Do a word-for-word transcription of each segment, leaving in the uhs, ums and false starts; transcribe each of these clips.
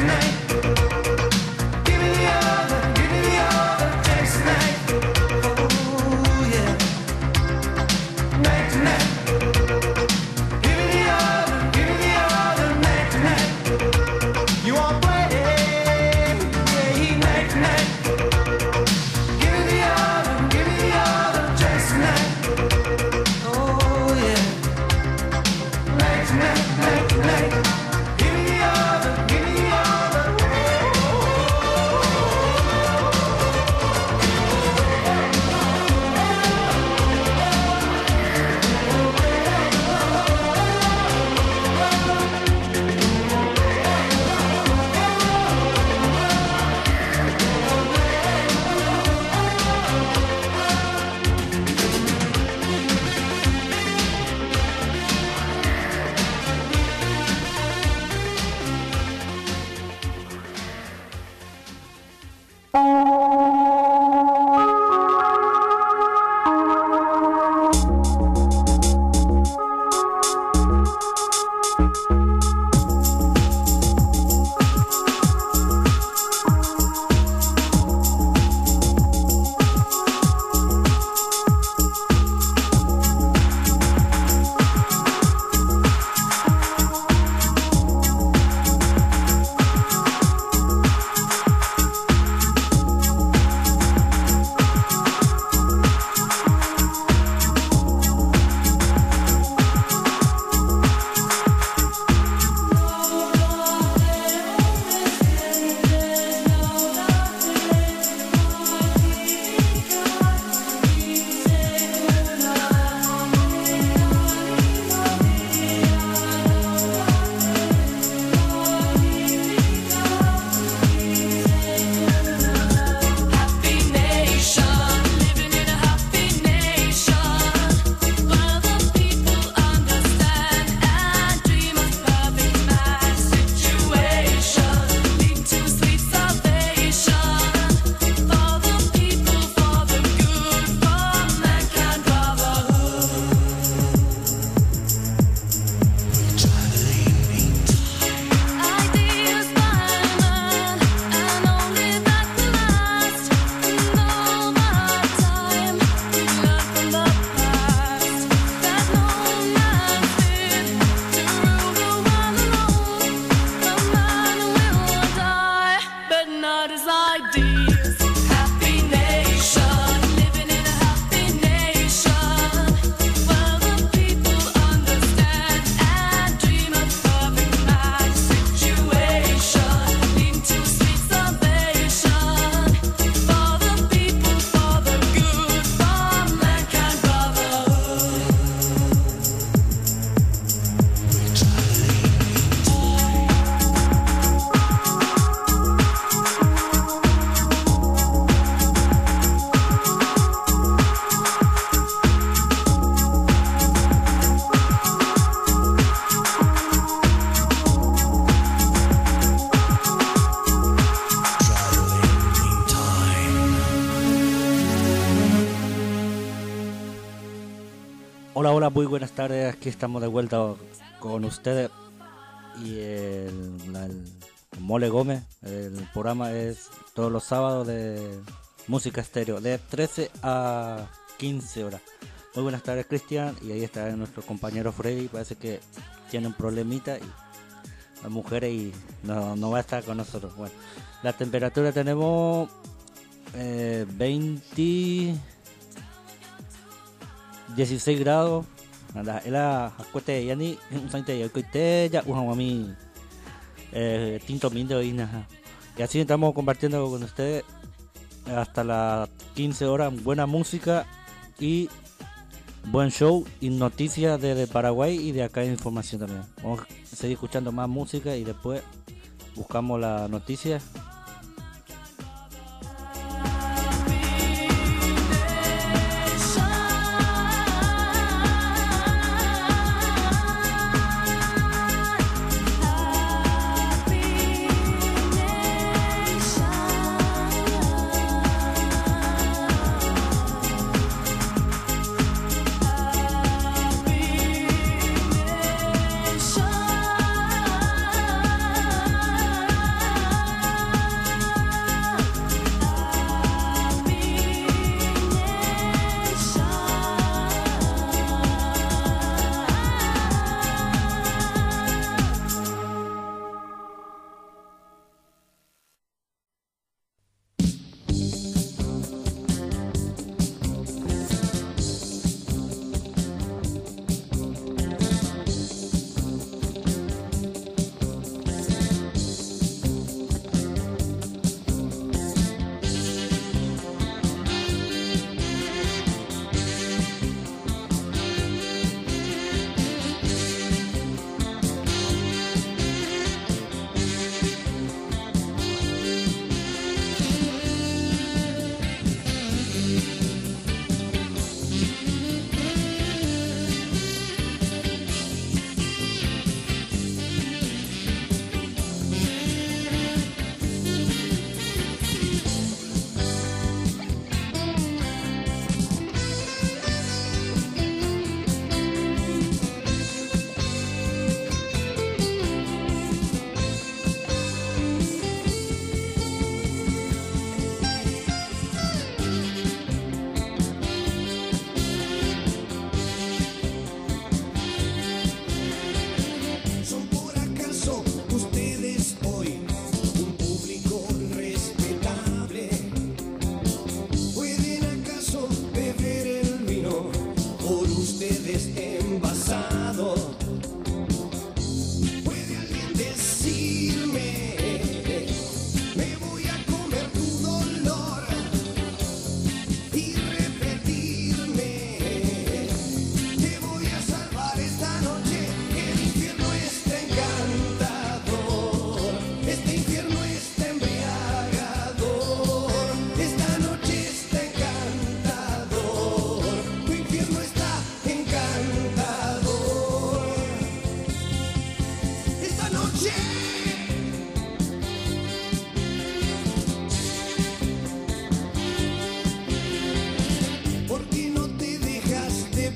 Hola, hola, muy buenas tardes. Aquí estamos de vuelta con ustedes y el, la, el Mole Gómez. El programa es todos los sábados de música estéreo de trece a quince horas. Muy buenas tardes, Cristian, y ahí está nuestro compañero Freddy. Parece que tiene un problemita y las mujeres y no, no va a estar con nosotros. Bueno, la temperatura tenemos eh, veinte dieciséis grados. Nada, ela acuete yani un sante ya coite ya un mami eh tinto mindo y nada. Y así estamos compartiendo con ustedes hasta las quince horas, buena música y buen show y noticias desde Paraguay y de acá hay información también. Vamos a seguir escuchando más música y después buscamos las noticias.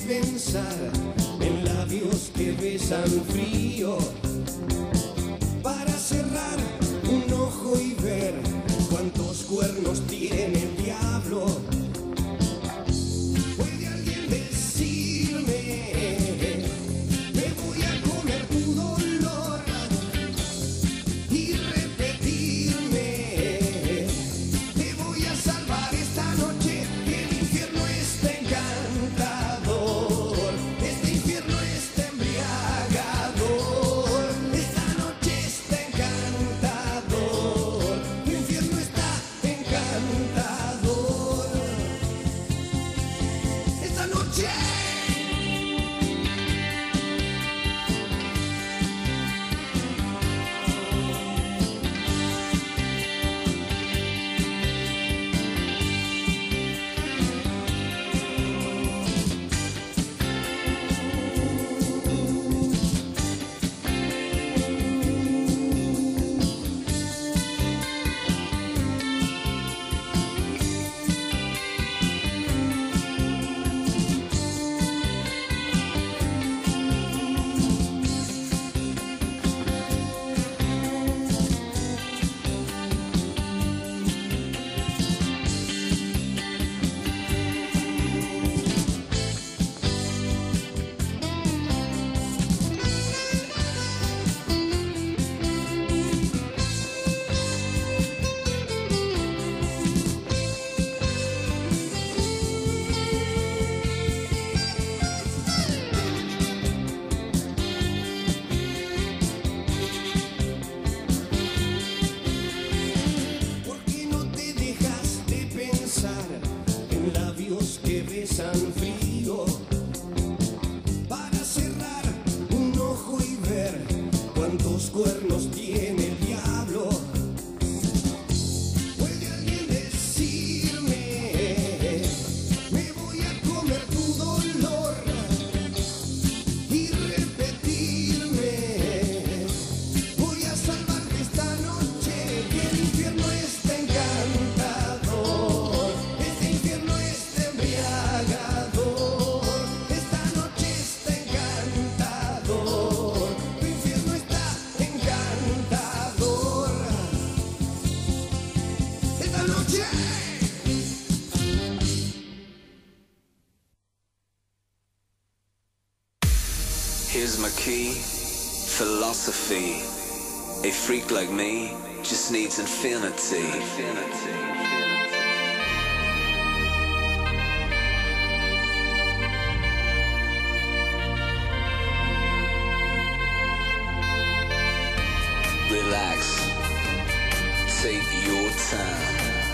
pensar en labios que besan frío, para cerrar un ojo y ver cuántos cuernos tiene el diablo. ¿Puede alguien decirme? Me voy a comer tu dolor y repetirme. Te voy a salvar esta noche, que el infierno está encantador. Este infierno está embriagador. Esta noche está encantador. El infierno está encantador. Esta noche. ¿Por qué no te dejas de pensar en labios que besan frío, para cerrar un ojo y ver cuántos cuernos tiene el diablo? ¿Puede alguien decirme? Me voy a comer tu dolor y repetirme. Voy a salvarte esta noche, que el infierno está encantador. Este infierno está embriagador. Esta noche está encantador. El infierno está encantador. Esta noche. Here's my key, philosophy. A freak like me just needs infinity. Relax, take your time.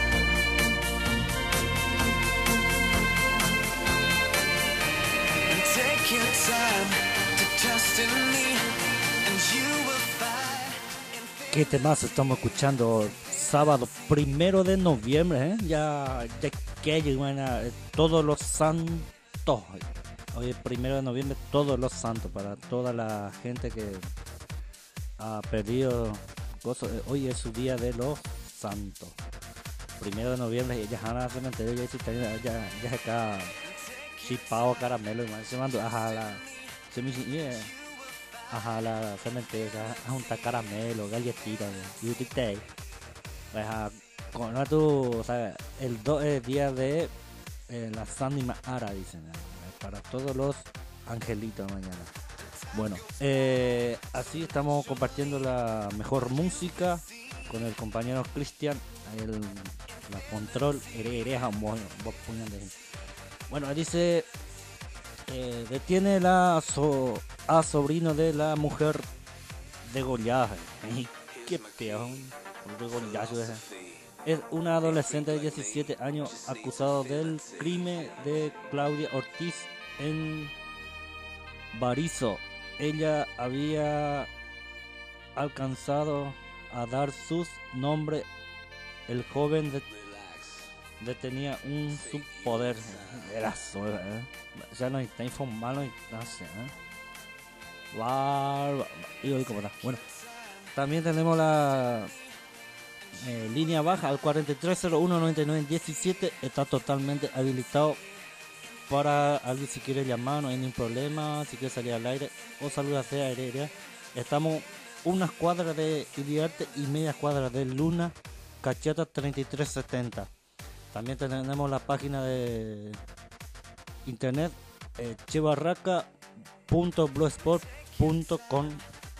Take your time to trust in me, and you will find. ¿Qué temas estamos escuchando? Sábado primero de noviembre, ¿eh? Ya, ya que llegan a todos los santos. Hoy es primero de noviembre, todos los santos, para toda la gente que ha perdido cosas. Hoy es su día de los santos. Primero de noviembre, ya van al cementerio, ya ya ya ya acá chipado caramelo y más se mandó a la se me dice a la cementerio a juntar caramelo, galletitas y usted con tu, o sea, el do, el día de eh, la Sánima Ara, dicen, eh, para todos los angelitos mañana. Bueno, eh, así estamos compartiendo la mejor música con el compañero Cristian, el la control hereja. Bueno, dice, eh, detiene la so, a sobrino de la mujer degollada. Qué peón, degollazo ese. Es una adolescente de diecisiete años acusado del crimen de Claudia Ortiz en Barizo. Ella había alcanzado a dar sus nombres. El joven de, de tenía un subpoder. Era solo, ¿eh? Ya no está informado, no sé, ¿eh? Wow. Bueno, también tenemos la eh, línea baja al cuarenta y tres cero uno noventa y nueve diecisiete. Está totalmente habilitado para alguien si quiere llamar, no hay ningún problema, si quiere salir al aire o saludar hacia aérea. Estamos unas cuadras de Iriarte y medias cuadras de Luna, Cacheta treinta y tres setenta. También tenemos la página de internet eh, chebarraca punto blogspot punto com.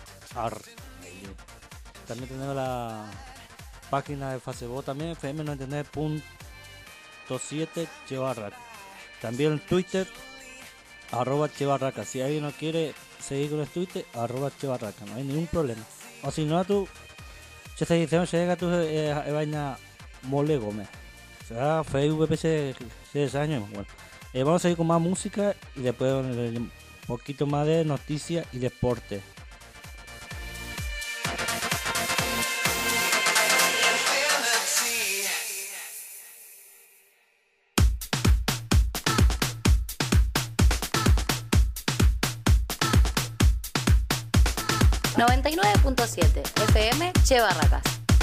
También tenemos la página de Facebook también, F M noventa y nueve punto siete Chebarraca. También en Twitter, arroba Chebarraca. Si alguien no quiere seguir con el Twitter, arroba Chebarraca, no hay ningún problema. O si no, tú, ya te dicen, se llega tu eh, vaina Mole Gómez. O sea, Facebook se seis años. Bueno, eh, vamos a seguir con más música y después un poquito más de noticias y deporte. noventa y nueve punto siete F M Chebarracas.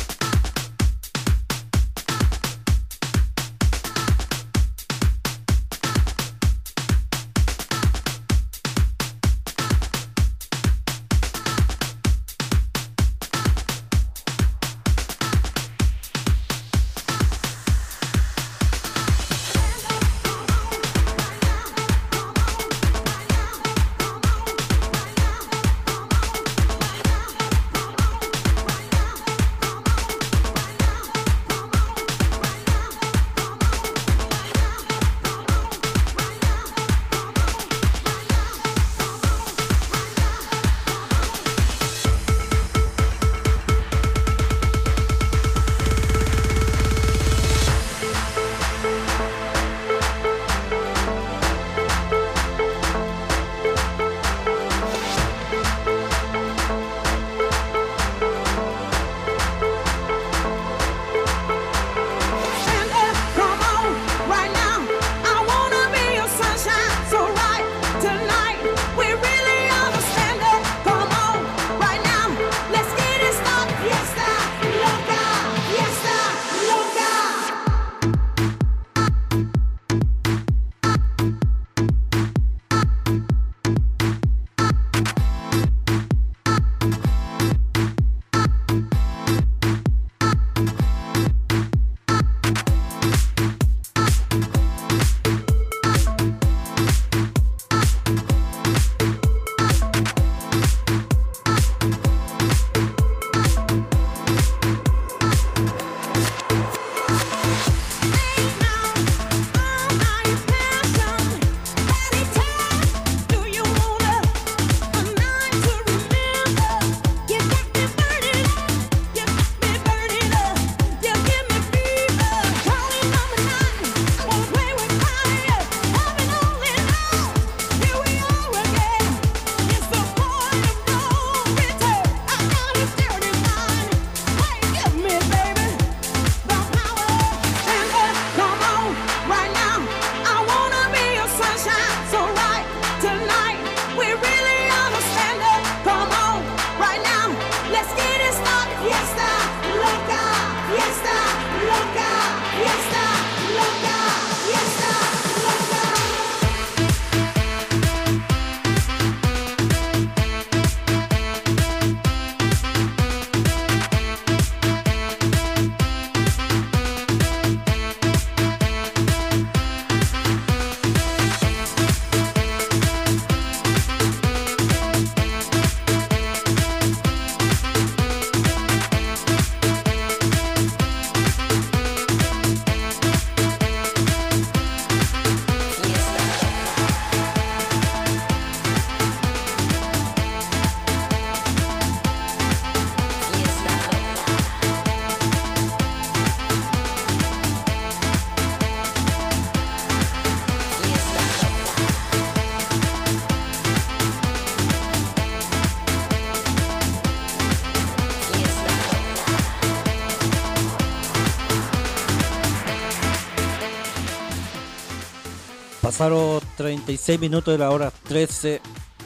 Pasaron treinta y seis minutos de la hora trece.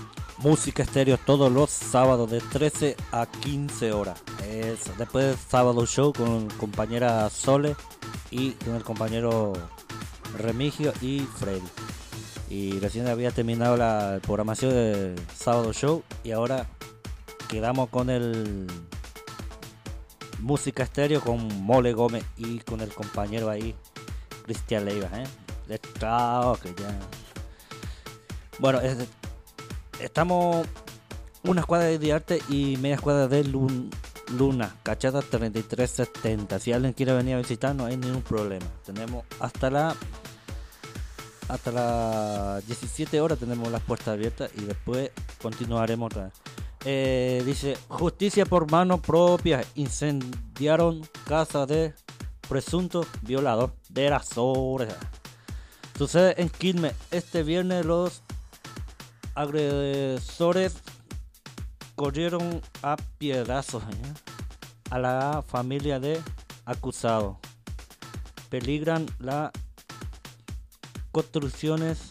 Música estéreo todos los sábados de trece a quince horas. Es, después del sábado show con compañera Sole y con el compañero Remigio y Freddy. Y recién había terminado la programación del Sábado Show y ahora quedamos con el Música Estéreo con Mole Gómez y con el compañero ahí, Cristian Leiva, ¿eh? De trabajo, que ya... Bueno, es, estamos una escuadra de arte y media escuadra de Lun, Luna, Cachada treinta y tres setenta. Si alguien quiere venir a visitar, no hay ningún problema. Tenemos hasta la hasta las diecisiete horas tenemos las puertas abiertas y después continuaremos otra vez. Eh, dice, justicia por mano propia, incendiaron casa de presunto violador de las horas. Sucede en Quilmes este viernes. Los agresores corrieron a piedazos, ¿eh? a la familia de acusados. Peligran las construcciones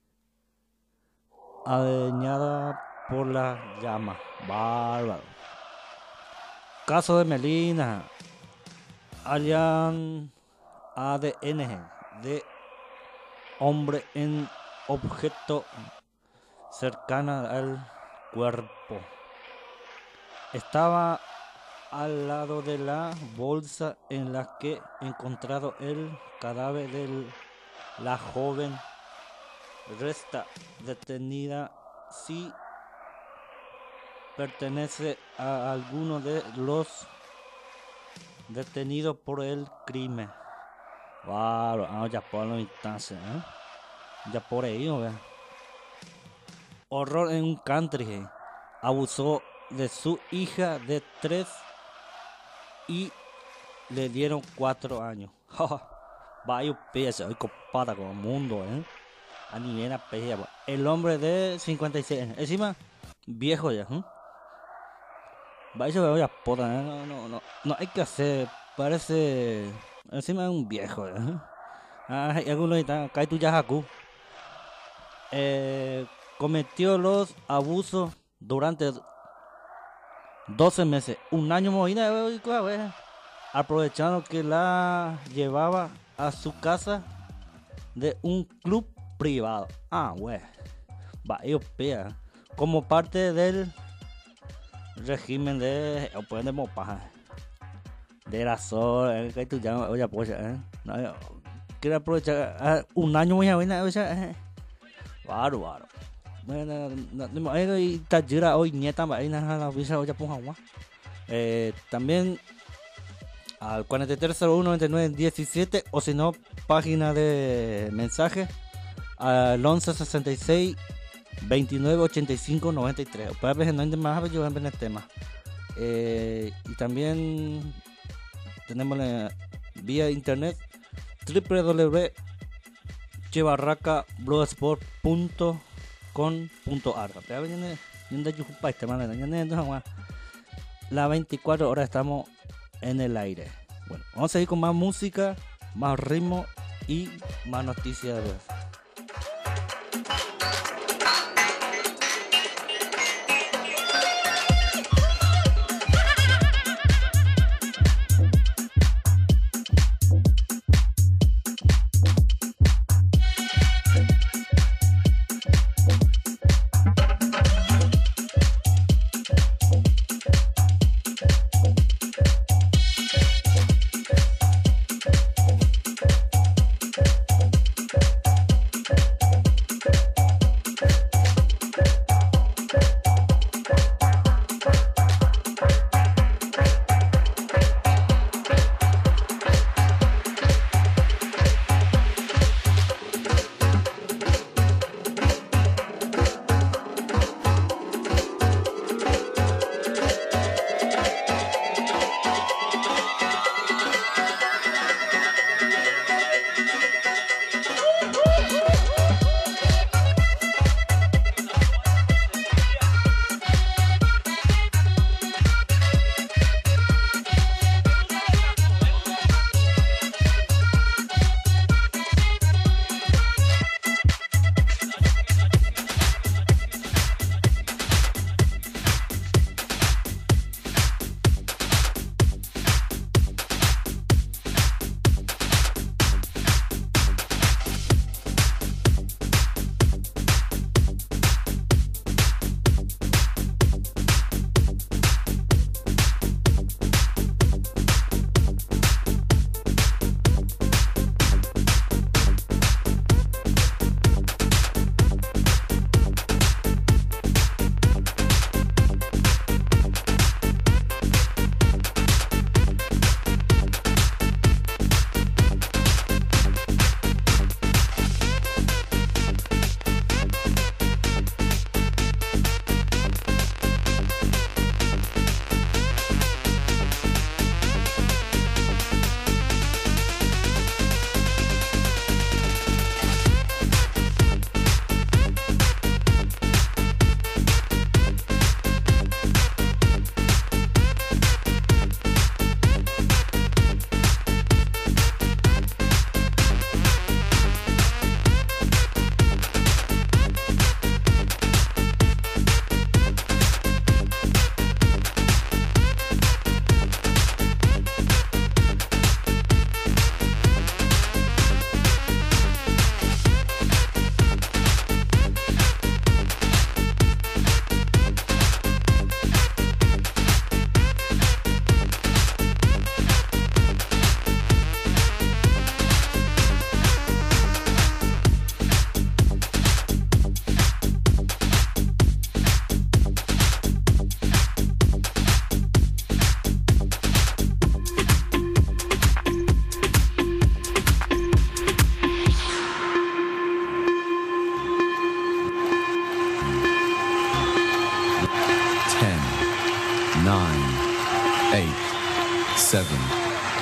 dañadas por las llamas. Bárbaro. Caso de Melina. Hallan A D N de hombre en objeto cercana al cuerpo. Estaba al lado de la bolsa en la que encontrado el cadáver de la joven. Resta detenida si pertenece a alguno de los detenidos por el crimen. Wow, vamos ya por la instancia, ¿eh? Ya por ahí, ¿no? Horror en un country. Abusó de su hija de tres y le dieron cuatro años. Vaya peso, hoy copada con el mundo, ¿eh? A nivel apellido. El hombre de cincuenta y seis años. Encima, viejo ya, ¿eh? Vaya, voy a poda, ¿eh? No, no, no. No hay que hacer. Parece. Encima es un viejo, ¿eh? Ah, hay algunos están. Cae tu yajaku. Eh. Cometió los abusos durante doce meses, un año movida, aprovechando que la llevaba a su casa de un club privado. Ah, güey, vaya pea, como parte del régimen de pues de mopaja, de la sol, que tú llamas, oye, pues, eh, no, quiero aprovechar un año muy buena, oye, bárbaro. Hoy nieta eh, también al cuarenta y tres cero uno noventa y nueve diecisiete o si no página de mensaje al once sesenta y seis veintinueve ochenta y cinco noventa y tres. Para ver no hay más yo en el tema. Eh, y también tenemos la, vía internet doble u doble u doble u punto chebarraca blogspot punto com punto ar. Las veinticuatro horas estamos en el aire. Bueno, vamos a seguir con más música, más ritmo y más noticias.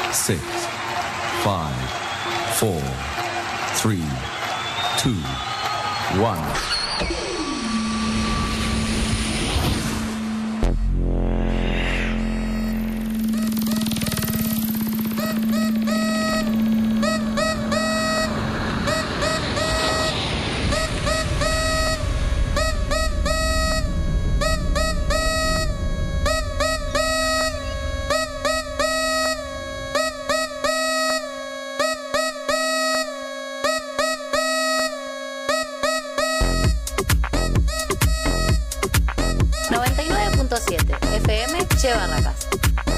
six, five, four, three, two, one. noventa y nueve punto siete F M Che Barracas.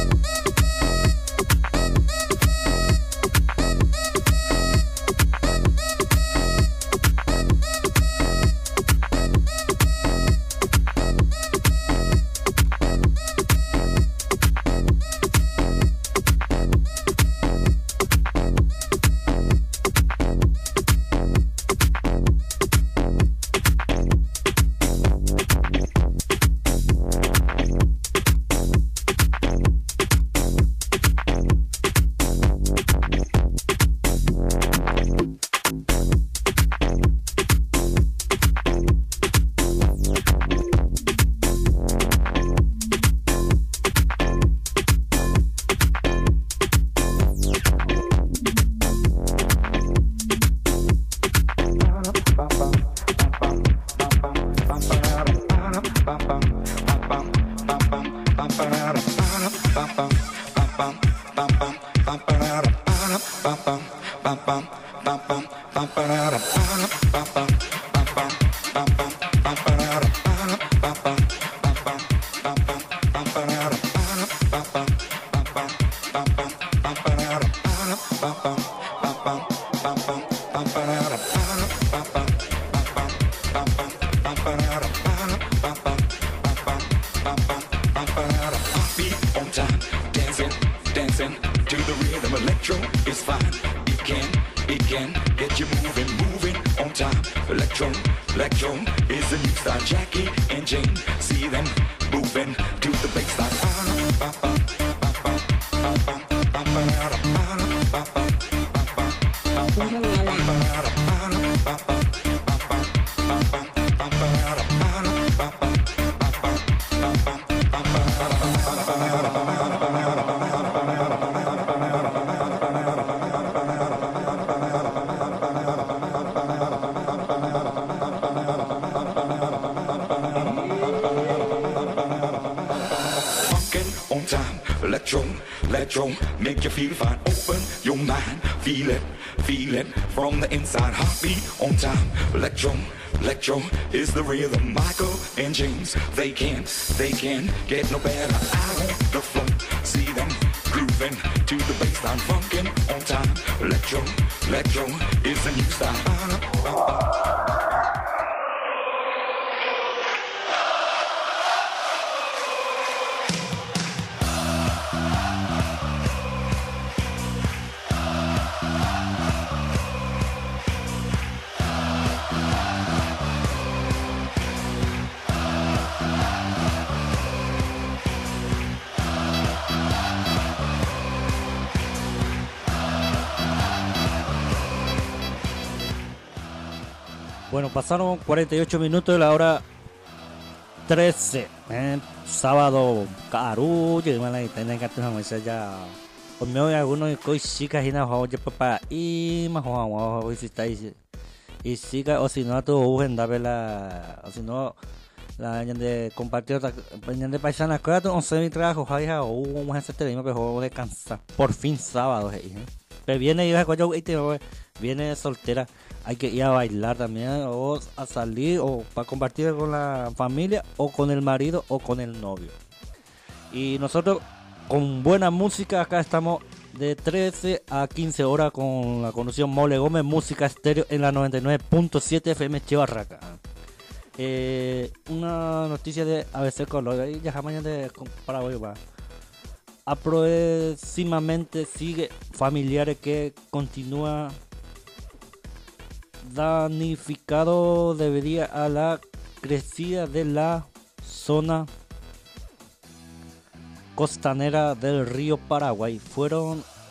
Make you feel fine, open your mind, feel it, feel it from the inside. Heartbeat on time, electro, electro is the rhythm. Michael and James, they can't, they can't get no better. Out on the floor, see them grooving to the bassline, funkin' on time. Electro, electro is the new style. Bueno, pasaron cuarenta y ocho minutos de la hora trece. Eh, sábado, caru, y me la tienen que hacer ya. O me voy a algunos chicas y nada, oye, papá, y más o menos, si está ahí. Y siga, o si no, tu ugen, dame la. O si no, la de compartir, de paisanas, que tu once mi trabajo, jaja, o un ese teléfono que juego descansar. Por fin, sábado, eh. Pero viene y va a viene soltera. Hay que ir a bailar también, o a salir, o para compartir con la familia, o con el marido, o con el novio. Y nosotros, con buena música, acá estamos de trece a quince horas con la conducción Mole Gómez, música estéreo en la noventa y nueve punto siete F M Che Barracas. Eh, una noticia de A B C Color, ahí ya mañana de Paraguay va. Aproximadamente sigue familiares que continúa danificado debería a la crecida de la zona costanera del río Paraguay. Fueron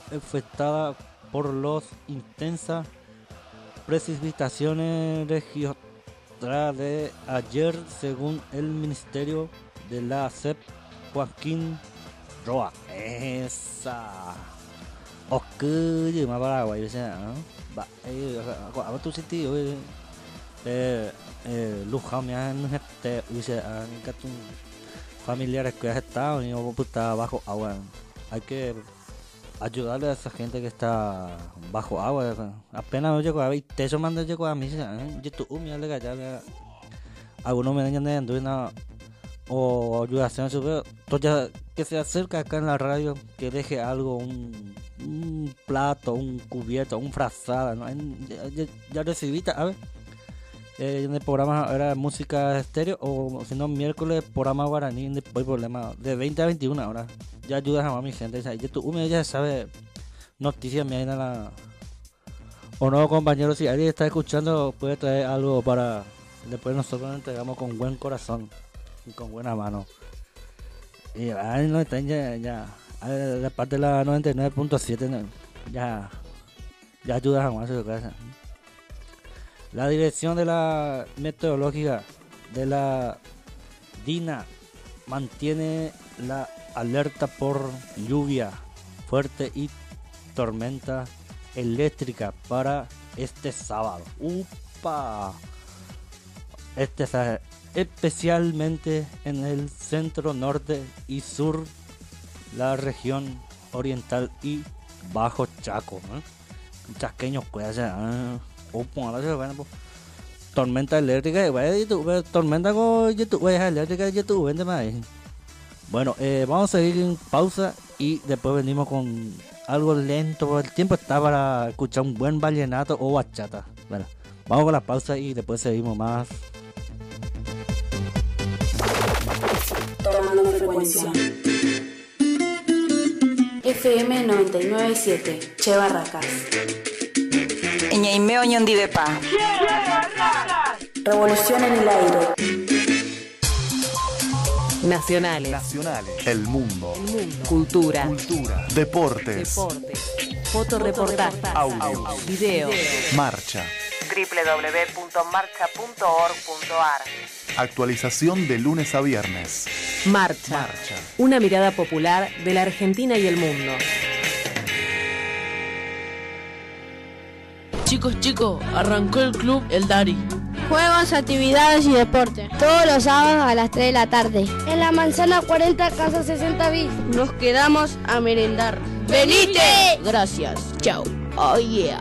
afectada por las intensas precipitaciones registradas de ayer, según el Ministerio de la S E P, Joaquín Roa. Esa. Ok, gì mà Paraguay vậy sao? Bạn ấy gọi vào tu city rồi. Eh, eh, lujo me han gente, dice, que tus familiares que has estado y no está bajo agua. Hay que ayudarle a esa gente que está bajo agua. Apenas me llegó a ver, te eso mando llegó a mí, yo tu umi le gaya. Algunos me dañan de anduina o ayudación super. Entonces que se acerca acá en la radio, que deje algo, un, un plato, un cubierto, un frazada, ¿no? Ya, ya, ya recibí, a ver. Eh, en el programa era música estéreo o si no miércoles programa guaraní, no hay problema, de veinte a veintiuna ahora. Ya ayudas a mi gente, ya tú uno ya sabe noticias me en la o no, compañeros, si alguien está escuchando puede traer algo para después nosotros nos entregamos con buen corazón y con buena mano. Y ahí no está ya, ya la parte de la noventa y nueve punto siete ya ya ayudas a más de casa. La Dirección de la Meteorológica de la DINA mantiene la alerta por lluvia fuerte y tormenta eléctrica para este sábado. ¡Upa! Este sábado, especialmente en el centro, norte y sur, la región oriental y Bajo Chaco. ¿eh? Chaqueños, pues, ¿eh? Tormenta eléctrica, tormenta con YouTube, eléctrica YouTube, vende más. Bueno, eh, vamos a seguir en pausa y después venimos con algo lento. El tiempo está para escuchar un buen vallenato o bachata. Bueno, vamos con la pausa y después seguimos más. Tomando frecuencia. F M noventa y nueve punto siete, Che Barracas. Ñaimeo Ñondivepa. Revolución en el aire. Nacionales. Nacionales. El mundo. El mundo. Cultura. Cultura. Deportes. Deportes. Fotoreportaje. Audio. Video. Marcha. doble u doble u doble u punto marcha punto org punto a r. Actualización de lunes a viernes. Marcha. Marcha. Una mirada popular de la Argentina y el mundo. Chicos, chicos, arrancó el club El Dari. Juegos, actividades y deporte. Todos los sábados a las tres de la tarde. En la manzana cuarenta, casa sesenta bis. Nos quedamos a merendar. ¡Venite! Gracias. Chao. Oh yeah.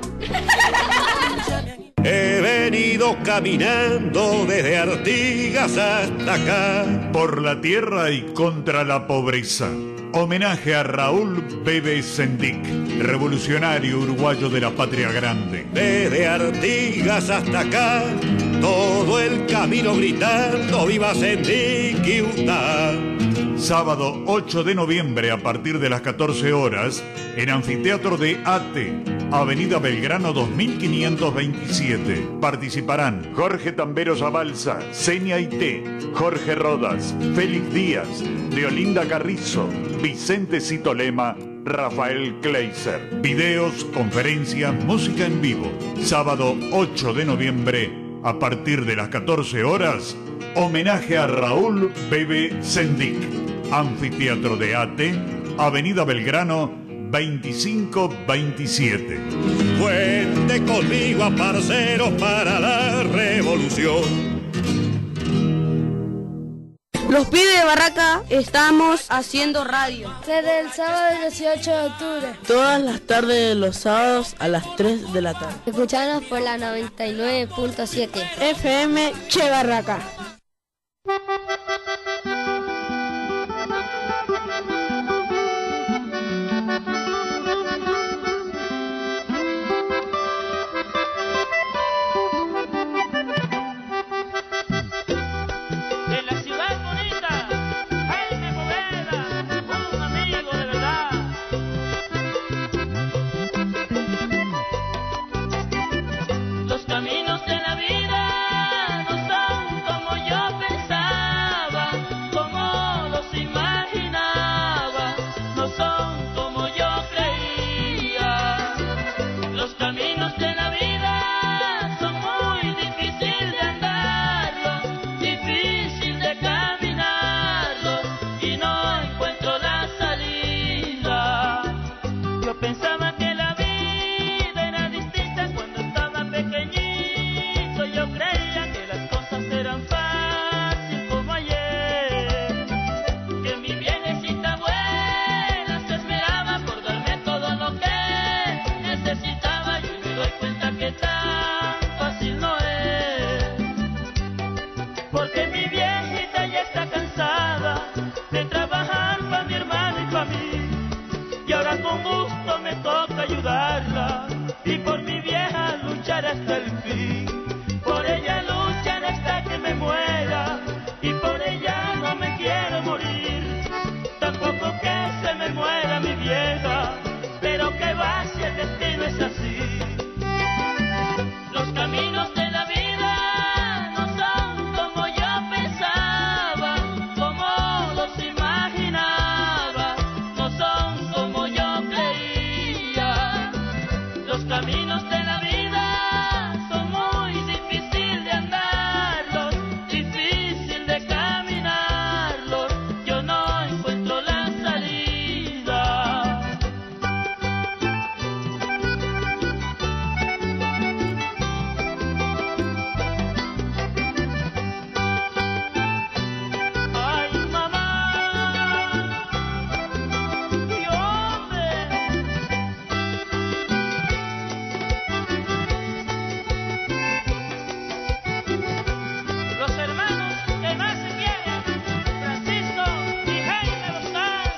He venido caminando desde Artigas hasta acá. Por la tierra y contra la pobreza. Homenaje a Raúl Bebe Sendik, revolucionario uruguayo de la patria grande. Desde Artigas hasta acá, todo el camino gritando ¡Viva Sendik y Utah! Sábado ocho de noviembre a partir de las catorce horas en Anfiteatro de Ate, Avenida Belgrano dos mil quinientos veintisiete. Participarán Jorge Tambero Zabalza, Senia Ité, Jorge Rodas, Félix Díaz, Deolinda Carrizo, Vicente Citolema, Rafael Kleiser. Videos, conferencias, música en vivo. Sábado ocho de noviembre a partir de las catorce horas. Homenaje a Raúl Bebe Sendik. Anfiteatro de Ate, Avenida Belgrano veinticinco veintisiete. Cuente conmigo a parceros para la revolución. Los pibes de Barraca estamos haciendo radio. Desde el sábado dieciocho de octubre. Todas las tardes de los sábados a las tres de la tarde. Escuchanos por la noventa y nueve punto siete. F M Che Barraca. Los caminos de la vida no son como yo pensaba. quedará hasta el fin. Por ella lucharé hasta que me muera y por ella no me quiero morir. Tampoco que se me muera mi vieja, pero que va si el destino es así. Los caminos de la vida no son como yo pensaba, como los imaginaba, no son como yo creía. Los caminos de la vida son muy difíciles de andarlos, difícil de caminarlos. Yo no encuentro la salida. Ay, mamá, y hombre. Los hermanos que más se quieren, Francisco y Jaime Bosán.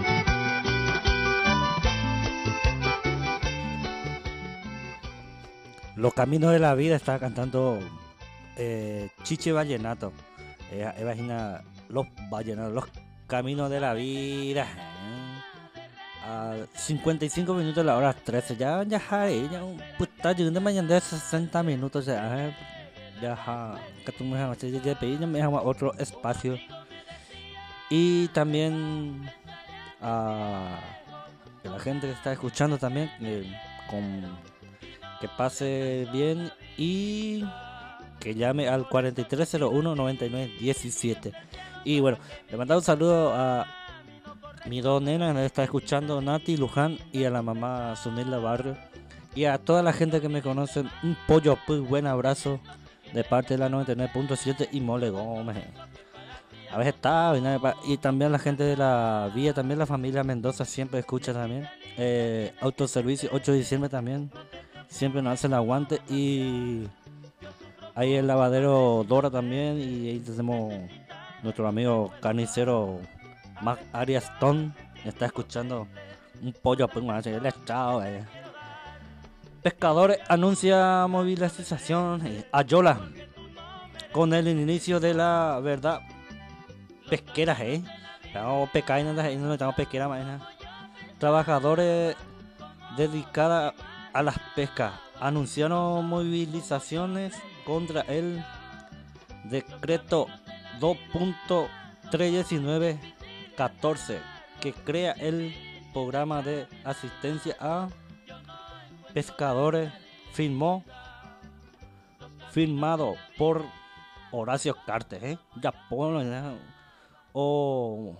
Los caminos de la vida estaba cantando eh, Chiche Vallenato. Eh, imagina los vallenatos, los caminos de la vida. eh. A cincuenta y cinco minutos de la hora trece. Ya, ya, ya, ya, pues está llegando mañana de sesenta minutos. Ya, eh, ya, ja, que tú me dejas, ya, ya, ya, ya me dejas otro espacio. Y también a la gente que está escuchando también, eh, con, que pase bien y que llame al cuarenta y tres cero uno noventa y nueve diecisiete. Y bueno, le mando un saludo a mi dos nenas que está escuchando, Nati Luján, y a la mamá Sunila Barrio, y a toda la gente que me conoce, un pollo muy buen abrazo de parte de la noventa y nueve punto siete y Mole Gómez. A veces está, y, nada, y también la gente de la vía, también la familia Mendoza siempre escucha también. Eh, Autoservicio ocho de diciembre también, siempre nos hace el aguante. Y ahí el lavadero Dora también, y ahí tenemos nuestro amigo carnicero Mac Arias Ton, está escuchando un pollo pues, le he echado, eh. Pescadores anuncia movilización eh, Ayola con el inicio de la verdad pesquera, eh. Estamos pescando y no estamos pesquera más. Trabajadores dedicados a las pescas anunciaron movilizaciones contra el decreto dos punto trescientos diecinueve catorce que crea el programa de asistencia a pescadores, firmó firmado por Horacio Cartes, eh, ya ponlo ya, o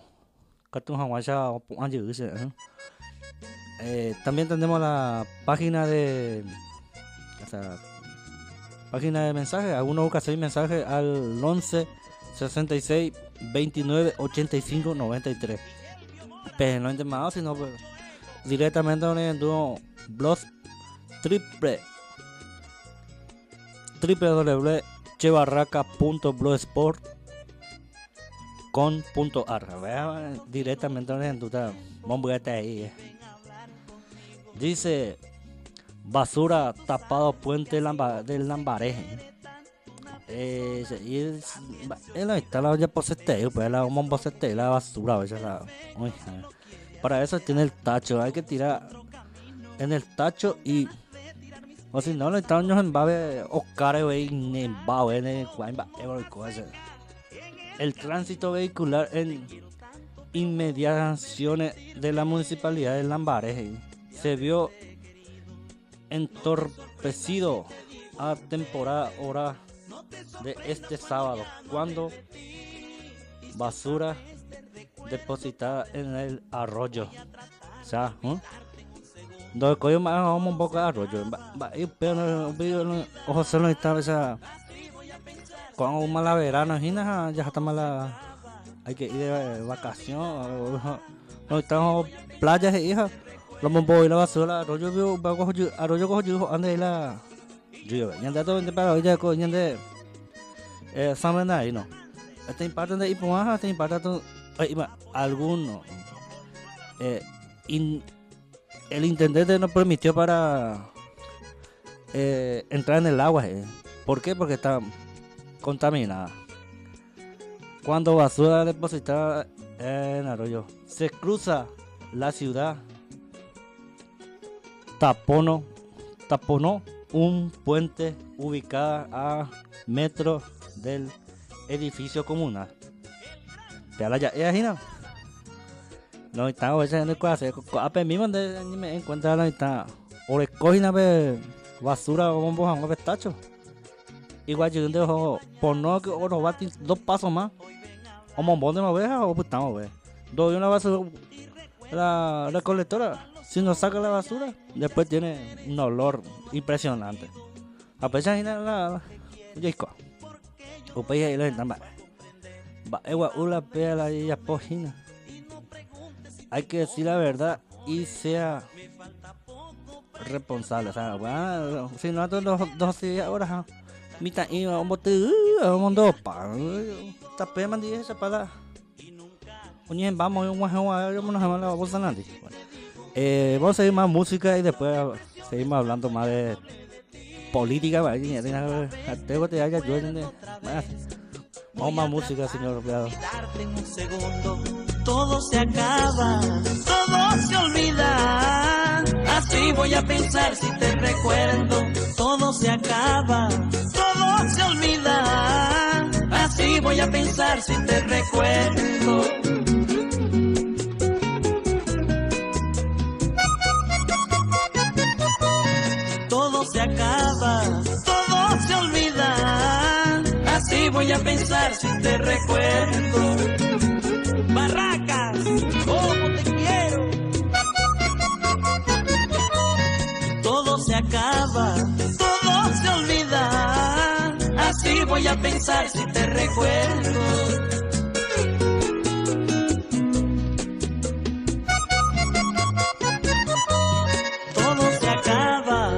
eh, también tenemos la página de, o sea, página de mensajes. Algunos buscan seis mensajes al once sesenta y seis veintinueve ochenta y cinco noventa y tres. Pero no es más, sino pues, directamente en tu blog triple www punto chebarraca punto blogspot punto com punto ar. Directamente en tu bombete ahí. Eh. Dice: basura tapado puente lamba, del Lambareje. Eh, y es, él está la olla posete, pues la bomba posete, la basura, o sea, la, uy, para eso tiene el tacho, hay que tirar en el tacho y o si no le están en babe Oscar en babe en el tránsito vehicular en inmediaciones de la municipalidad de Lambareje se vio entorpecido a temporada hora de este sábado cuando basura depositada en el arroyo, o sea, ¿eh? Donde cogió más un poco de arroyo, pero ojo solo está, o sea, con un mala verano, ya está mala, hay que ir de vacación, no estamos playas hija, los bombos y la basura, arroyo vio, arroyo cojo yo, ande la, yo, ya anda todo en para hoy ya coño de Eh, saben ahí no. Este impacto de Ipuaja, este impacto eh, alguno. Eh, in, el intendente no permitió para eh, entrar en el agua. Eh. ¿Por qué? Porque está contaminada. Cuando basura depositada en arroyo se cruza la ciudad, taponó, taponó un puente ubicado a metros del edificio comunal. ¿Te habla ya? ¿Imagina? No está, a veces en el cuadro, a pe mismo donde me encuentra la mitad. O le cogen a ver basura o bombos a un tacho. Igual yo dejo por no que oro va dos pasos más. O bombón de oveja o putamos, güey. Doy una basura, la recolectora. Si no saca la basura, después tiene un olor impresionante. A pesar de la disco. O país ahí lo están. Va, igual una pela y ya pojina. Hay que decir la verdad y sea responsable. O sea, bueno, si no, dos, dos horas, mitad y un bote, un dos pa. Tapé mandí esa para. Oye, vamos, un guajo, vamos a la bolsa nadie. Eh, vamos a seguir más música y después seguimos hablando más de política. Vamos más música, señor empleado. En un segundo todo se acaba, todo se olvida. Así voy a pensar si te recuerdo. Todo se acaba, todo se olvida. Así voy a pensar si te recuerdo. Todo se acaba, todo se olvida. Así voy a pensar si te recuerdo. Barracas, ¿cómo te quiero? Todo se acaba, todo se olvida. Así voy a pensar si te recuerdo. Todo se acaba.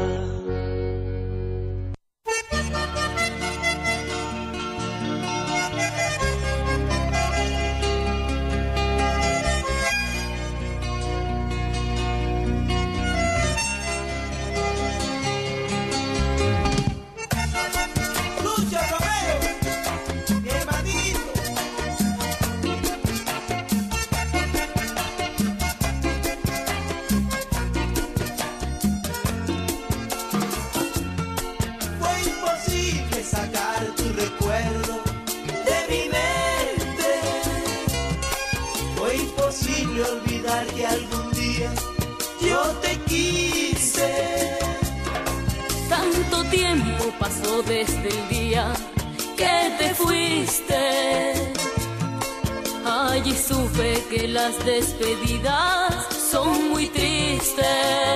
Olvidar que algún día yo te quise. Tanto tiempo pasó desde el día que te fuiste. Allí supe que las despedidas son muy tristes.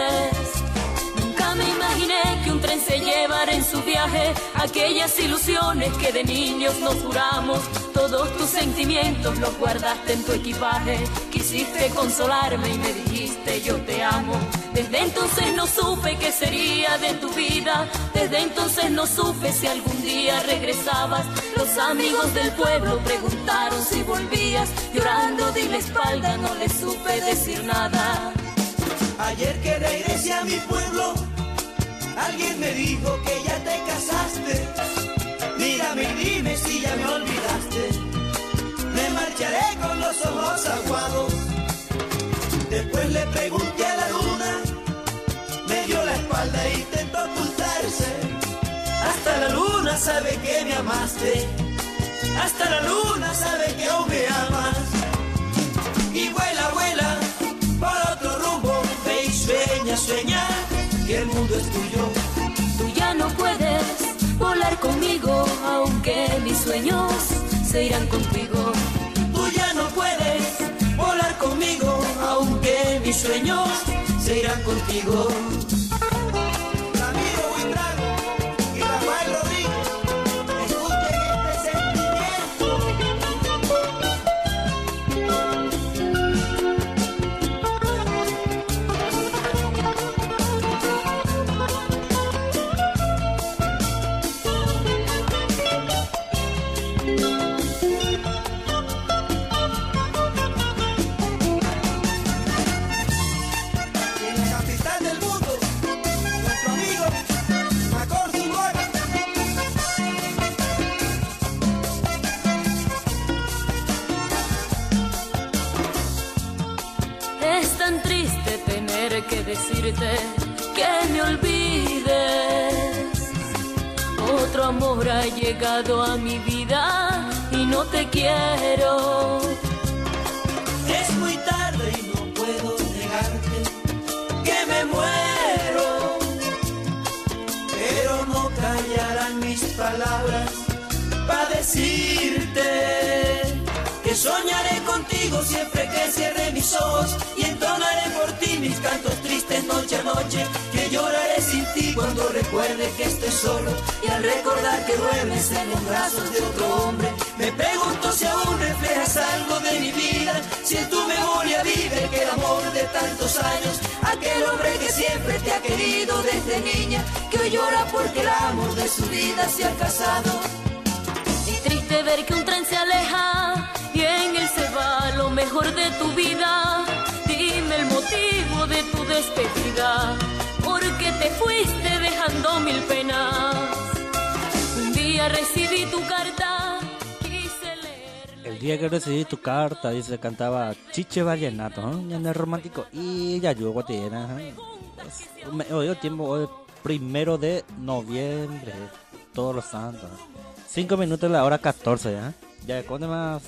Nunca me imaginé que un tren se llevara en su viaje aquellas ilusiones que de niños nos juramos. Todos tus sentimientos los guardaste en tu equipaje. Quisiste consolarme y me dijiste yo te amo. Desde entonces no supe qué sería de tu vida. Desde entonces no supe si algún día regresabas. Los amigos del pueblo preguntaron si volvías. Llorando di la espalda, no les supe decir nada. Ayer que regresé a mi pueblo, alguien me dijo que ya te casaste. Mírame y dime si ya me olvidaste. Me marcharé con los ojos aguados. Después le pregunté a la luna, me dio la espalda e intentó ocultarse. Hasta la luna sabe que me amaste. Hasta la luna sabe que aún me amas. Y vuela, vuela para otro rumbo. Ve y sueña, sueña que el mundo es tuyo. Tú ya no puedes volar conmigo, aunque mis sueños se irán contigo. Tú ya no puedes volar conmigo, aunque mis sueños se irán contigo. Ramiro Buitrago y Rafael Rodríguez, escuchen este sentimiento. triste que me olvides. Otro amor ha llegado a mi vida y no te quiero. Es muy tarde y no puedo negarte que me muero, pero no callarán mis palabras para decirte que soñaré contigo siempre que cierre mis ojos y entonaré por ti mis cantos tristes noche a noche, que lloraré sin ti cuando recuerde que estoy solo y al recordar que duermes en los brazos de otro hombre me pregunto si aún reflejas algo de mi vida, si en tu memoria vive aquel amor de tantos años, aquel hombre que siempre te ha querido desde niña, que hoy llora porque el amor de su vida se ha casado. Es triste ver que un tren se aleja y en él se va lo mejor de tu vida. Dime el motivo de tu despedida, porque te fuiste dejando mil penas. Un día recibí tu carta, quise leerla. El día que recibí tu carta, dice, cantaba Chiche Vallenato, ¿eh? En el romántico. Y ya yo, guatiena, ¿eh? Hoy el tiempo, hoy primero de noviembre, todos los santos. Cinco minutos de la hora catorce, ¿eh? Ya cuando más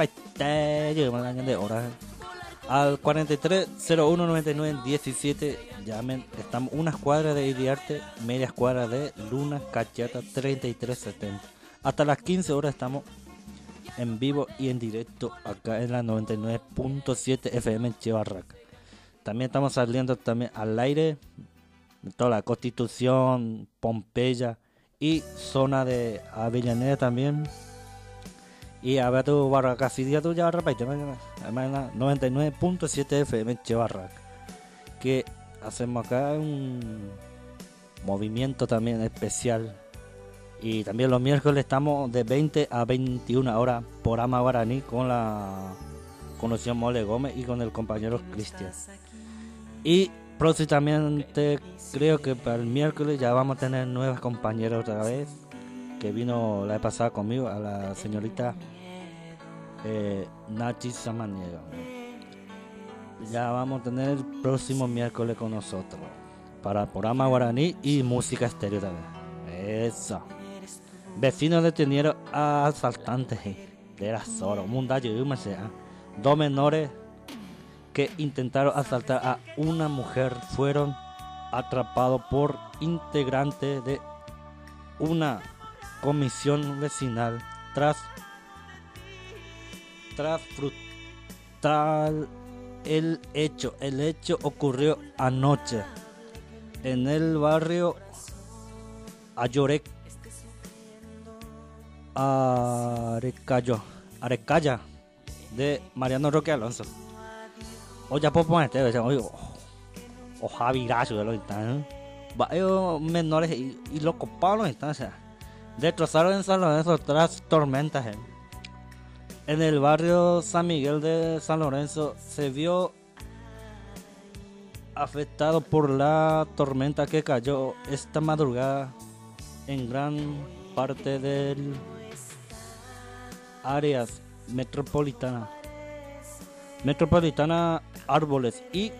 de horas al cuarenta y tres cero uno noventa y nueve diecisiete, llamen. Estamos unas cuadras de Iriarte, medias cuadras de Luna Cachata treinta y tres setenta. Hasta las quince horas estamos en vivo y en directo acá en la noventa y nueve punto siete F M en Chebarraca. También estamos saliendo también al aire de toda la Constitución, Pompeya y zona de Avellaneda también. Y a ver tu Barraca, si día tú ya repaite, además noventa y nueve punto siete F M Chebarraca. Que hacemos acá un movimiento también especial. Y también los miércoles estamos de veinte a veintiuna horas por Ama Guaraní con la conocida Mole Gómez y con el compañero Cristian. Y próximamente creo que para el miércoles ya vamos a tener nuevas compañeras otra vez, que vino la vez pasada conmigo, a la señorita eh, Nachi Samaniego. Ya vamos a tener el próximo miércoles con nosotros para programa Guaraní y música estéreo también. Eso. Vecinos detuvieron a asaltantes de la Soro, Mundayo y Humacea. Dos menores que intentaron asaltar a una mujer fueron atrapados por integrantes de una comisión vecinal tras tras frustrar el hecho. El hecho ocurrió anoche en el barrio Ayorec Arecayo Arecaya de Mariano Roque Alonso. Oye, pues ponete, oye, o Javirazo de los están, varios menores y, y los copados están, o sea, destrozaron en San Lorenzo tras tormentas. Eh. En el barrio San Miguel de San Lorenzo se vio afectado por la tormenta que cayó esta madrugada en gran parte del áreas metropolitana. Metropolitana, árboles y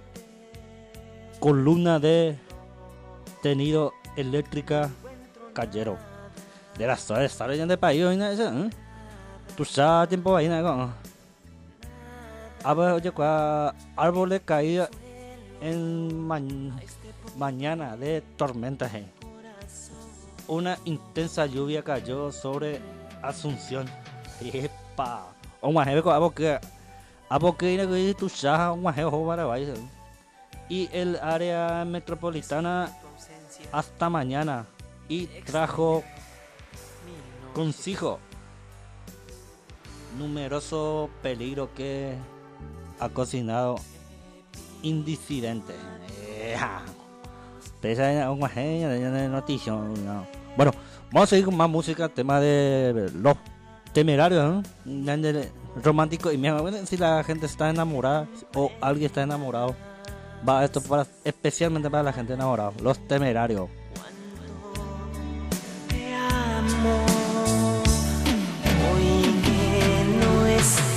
columna de tenido eléctrica cayeron. De las zonas de país, ¿eh? Tú sabes tiempo ahí, ¿no? A ver, oye, árboles caídos en ma mañana de tormentas. ¿eh? Una intensa lluvia cayó sobre Asunción. ¡Epa! O más heavy, a que a que tú sabes, un majeo para bailar. Y el área metropolitana hasta mañana y trajo consigo numeroso peligro que ha cocinado indisidentes. Bueno, vamos a seguir con más música, tema de los temerarios, ¿eh? Romántico. Y mira, si la gente está enamorada o alguien está enamorado, va esto para especialmente para la gente enamorada, los temerarios. Te amo, hoy que no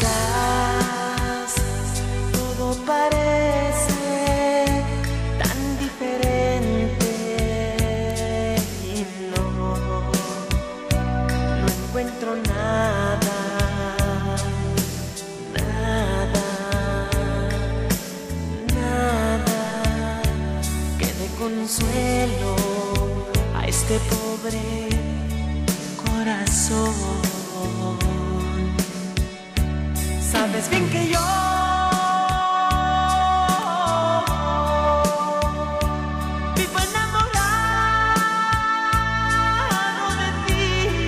estás, todo parece tan consuelo a este pobre corazón. Sabes bien que yo vivo enamorado de ti.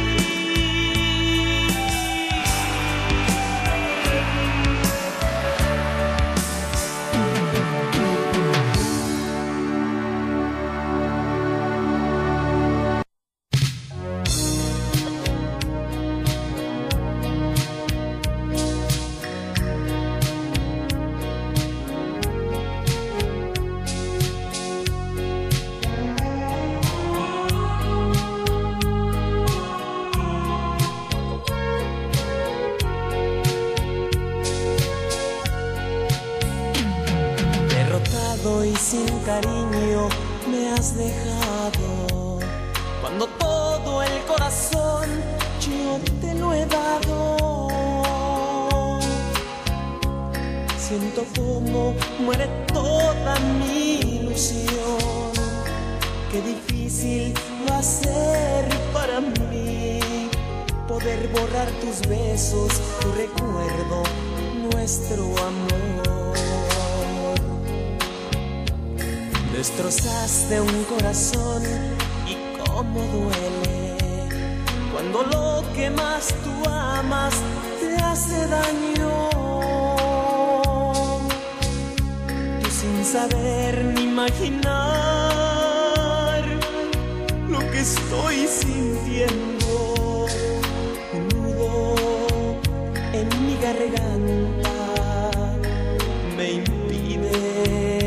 Y sin cariño me has dejado, cuando todo el corazón yo te lo he dado. Siento como muere toda mi ilusión. Qué difícil va a ser para mí poder borrar tus besos, tu recuerdo, nuestro amor. Destrozaste un corazón y cómo duele cuando lo que más tú amas te hace daño. Tú sin saber ni imaginar lo que estoy sintiendo, un nudo en mi garganta me impide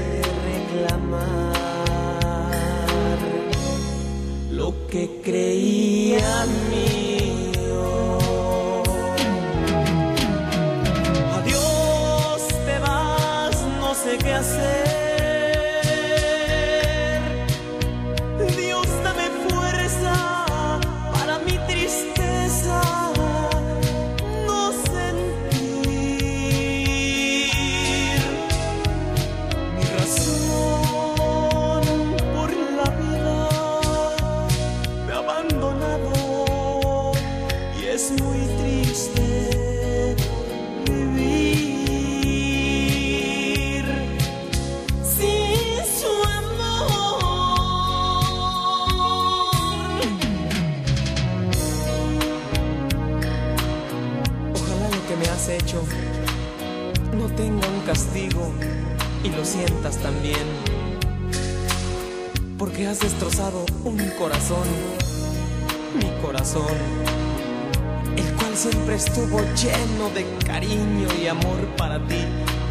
lo que creía mío. Adiós, te vas, no sé qué hacer. Dios, dame fuerza para mi tristeza no sentir. Mi razón por la vida me ha abandonado y es muy triste vivir sin su amor. Ojalá lo que me has hecho no tenga un castigo y lo sientas también, porque has destrozado un corazón, mi corazón, el cual siempre estuvo lleno de cariño y amor para ti.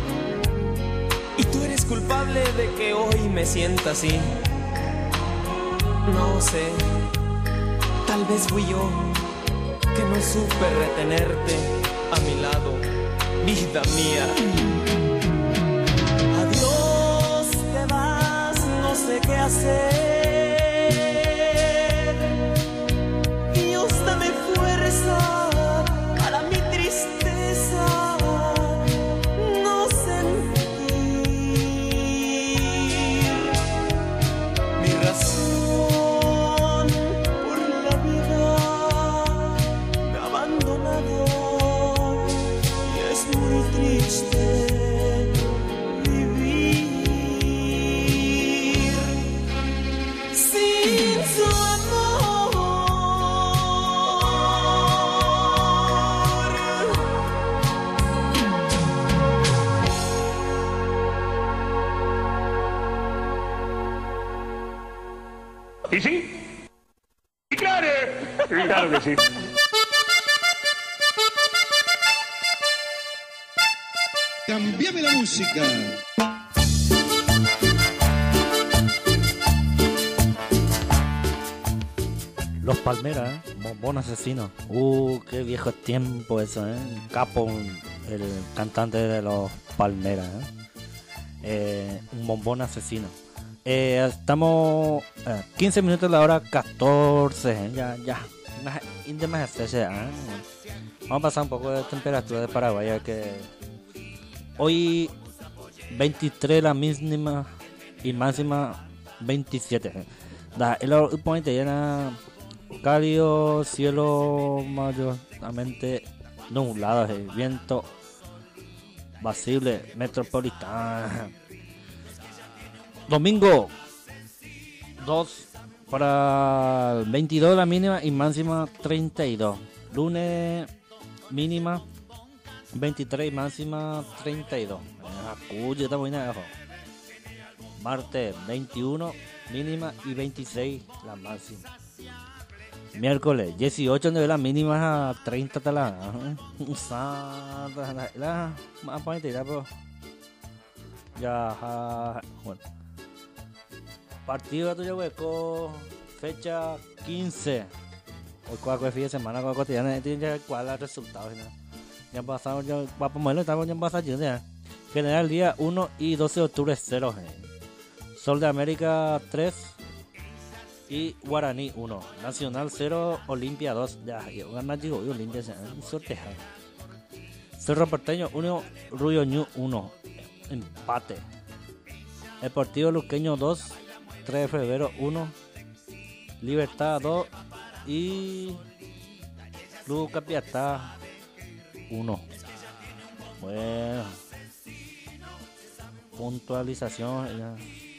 Y tú eres culpable de que hoy me sienta así. No sé, tal vez fui yo que no supe retenerte a mi lado, vida mía. Adiós, te vas, no sé qué hacer. Dios, dame fuerza para mi tristeza no sentir. Mi razón por la vida me ha abandonado y es muy triste vivir sin su amor. ¿Y sí? ¡Y claro! Claro que sí. Cambiame la música. Los Palmeras, ¿eh? Bombón Asesino. Uh, qué viejo tiempo eso, ¿eh? Capo, el cantante de los Palmeras, ¿eh? Eh, un bombón asesino. Eh, estamos eh, quince minutos de la hora catorce, ¿eh? Ya, ya. ¿eh? Vamos a pasar un poco de temperatura de Paraguay, ya que hoy veintitrés la mínima y máxima veintisiete. Da, el ponente llena cálido, cielo mayormente nublado, el viento pasible, metropolitano. Domingo dos para el veintidós la mínima y máxima treinta y dos. Lunes mínima veintitrés y máxima treinta y dos. Cuyo está buena abajo. Martes veintiuno mínima y veintiséis la máxima. Miércoles dieciocho de la mínima a treinta tala. La más para tirar pues. Ya bueno. Partido tuyo hueco fecha quince. Hoy cuatro de fin de semana con cotidiana tiene cuál el resultado. Ya pasado ya va por menos estamos ya pasado ya. General día uno y doce de octubre cero. Sol de América tres y Guaraní uno. Nacional cero, Olimpia dos. Ya, yo ganar digo, Olimpia se han sorteado. Cerro Porteño uno, Ruyo Ñu uno. Empate. Deportivo Luqueño dos, tres de febrero uno. Libertad dos y Club Capiatá uno. Bueno. Puntualización. Ya.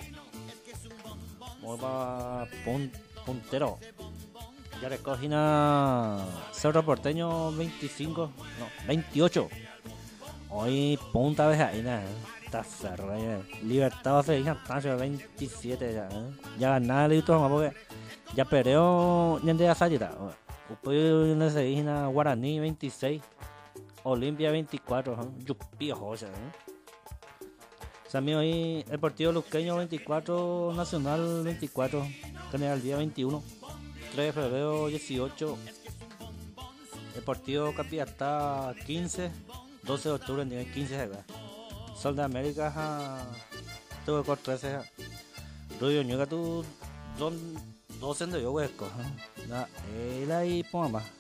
Mueva pun, puntero. Ya recogí a Cerro Porteño veinticinco, no, veintiocho. Hoy punta vez ahí, ¿no? Está cerrado. Libertad va a seguir a veintisiete ya. ¿Eh? Ya ganar y todo, porque ya perdió ya de salida. Después le seguí a Guaraní veintiséis, Olimpia veinticuatro, ¿eh? Yupi, José, ¿eh? También hoy el partido Luqueño veinticuatro, Nacional veinticuatro, General día veintiuno, tres de febrero dieciocho, el partido Capiatá quince, doce de octubre nivel quince, Sol de América tuve con trece, Ruyo Ñuga tu son doce de yo huesco, él ahí pon más.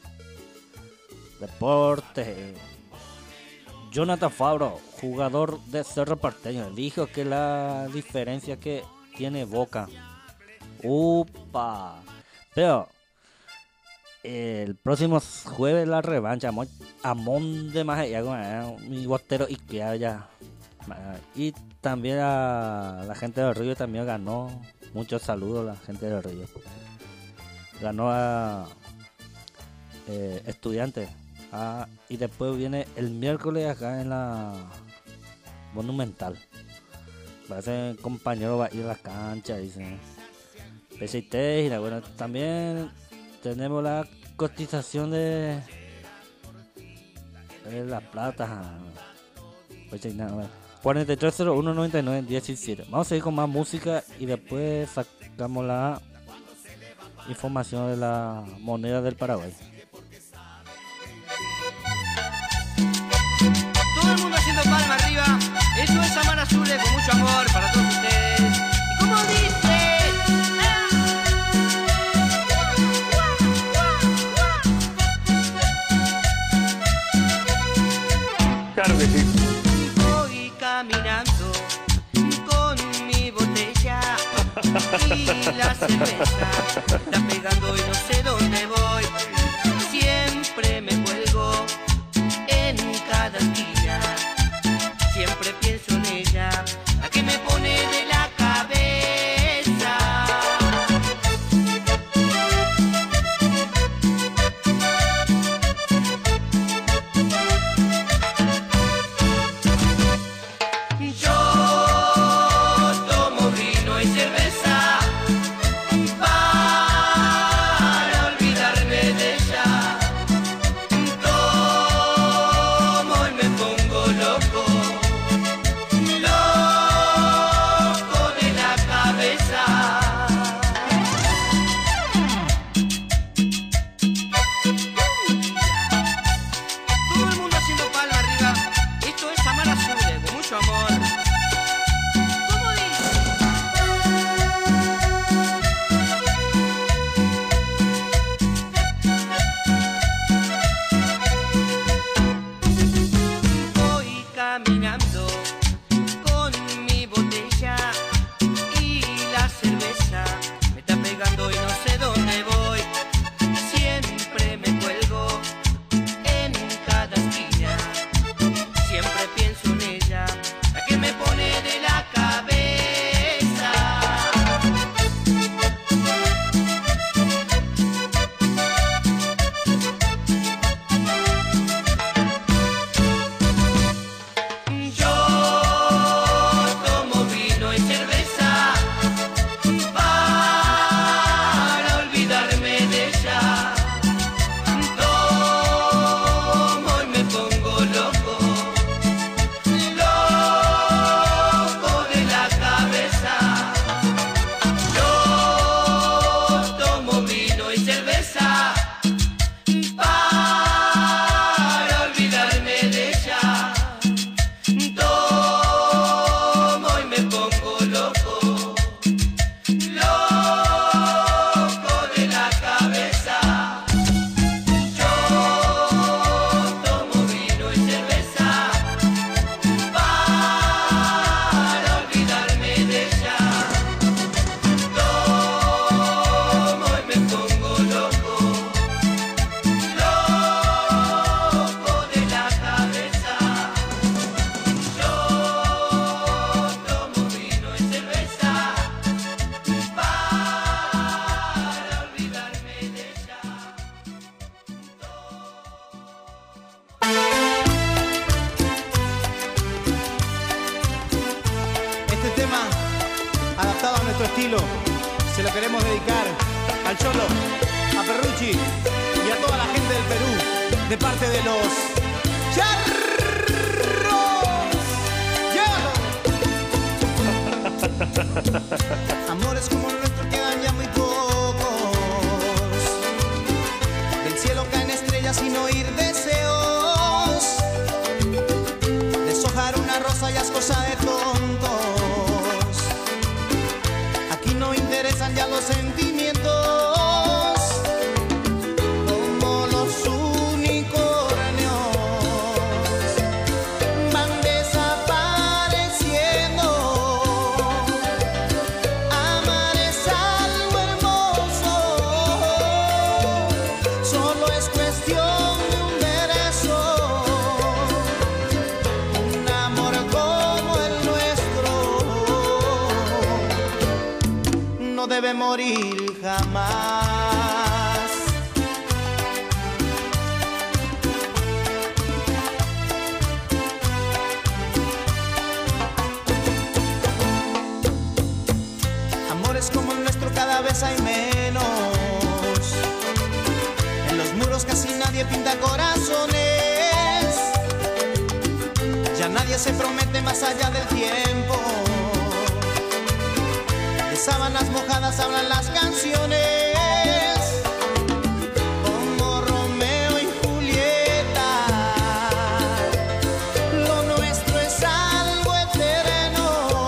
Deporte. Jonathan Fabro, jugador de Cerro Porteño, dijo que la diferencia que tiene Boca. Upa. Pero el próximo jueves la revancha. Amón de más allá, mi botero y que haya. Y también a la gente del Río también ganó. Muchos saludos a la gente del Río. Ganó a eh, Estudiantes. Ah, y después viene el miércoles acá en la Monumental. Parece el compañero va a ir a la cancha, dice. P C T y la bueno, también tenemos la cotización de, de la plata. Pues nada, cuarenta y tres cero uno noventa y nueve diecisiete. Vamos a seguir con más música y después sacamos la información de la moneda del Paraguay. Todo el mundo haciendo palma arriba. Esto es Amar Azules con mucho amor para todos ustedes. Y como dice, claro que sí. Voy caminando con mi botella y la cerveza está pegando y no sé dónde voy. Siempre me cuelgo en cada esquina, siempre pienso en ella, la que me pone de la cabeza. Yo tomo vino y cerveza para olvidar Se lo queremos dedicar al Cholo, a Perrucci y a toda la gente del Perú, de parte de los Charros. Amores como el nuestro quedan ya muy pocos. Del cielo caen estrellas sin oír deseos. Deshojar una rosa ya es cosa de tontos. Aquí no interesan ya los sentimientos. Como los unicornios van desapareciendo. Amar es algo hermoso. Solo es cuestión de un beso. Un amor como el nuestro no debe morir jamás. Amores como el nuestro cada vez hay menos. En los muros casi nadie pinta corazones. Ya nadie se promete más allá del tiempo. De sábanas mojadas hablan las canciones. Como Romeo y Julieta. Lo nuestro es algo eterno.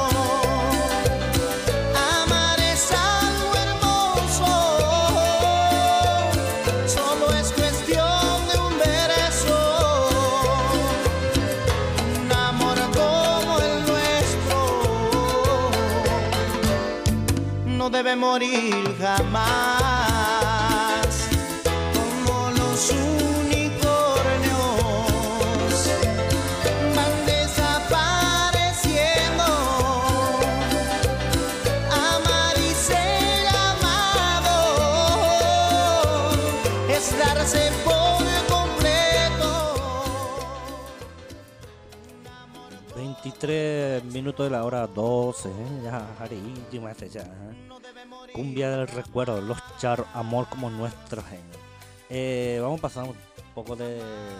Amar es algo hermoso. Solo es cuestión de un beso. Un amor como el nuestro no debe morir jamás. Como los unicornios van desapareciendo. Amar y ser amado es darse por completo. veintitrés minutos de la hora doce, ¿eh? Ya, jarísima este ya, ¿eh? Cumbia del recuerdo, los charros, amor como nuestro genio. Eh, vamos a pasar un poco de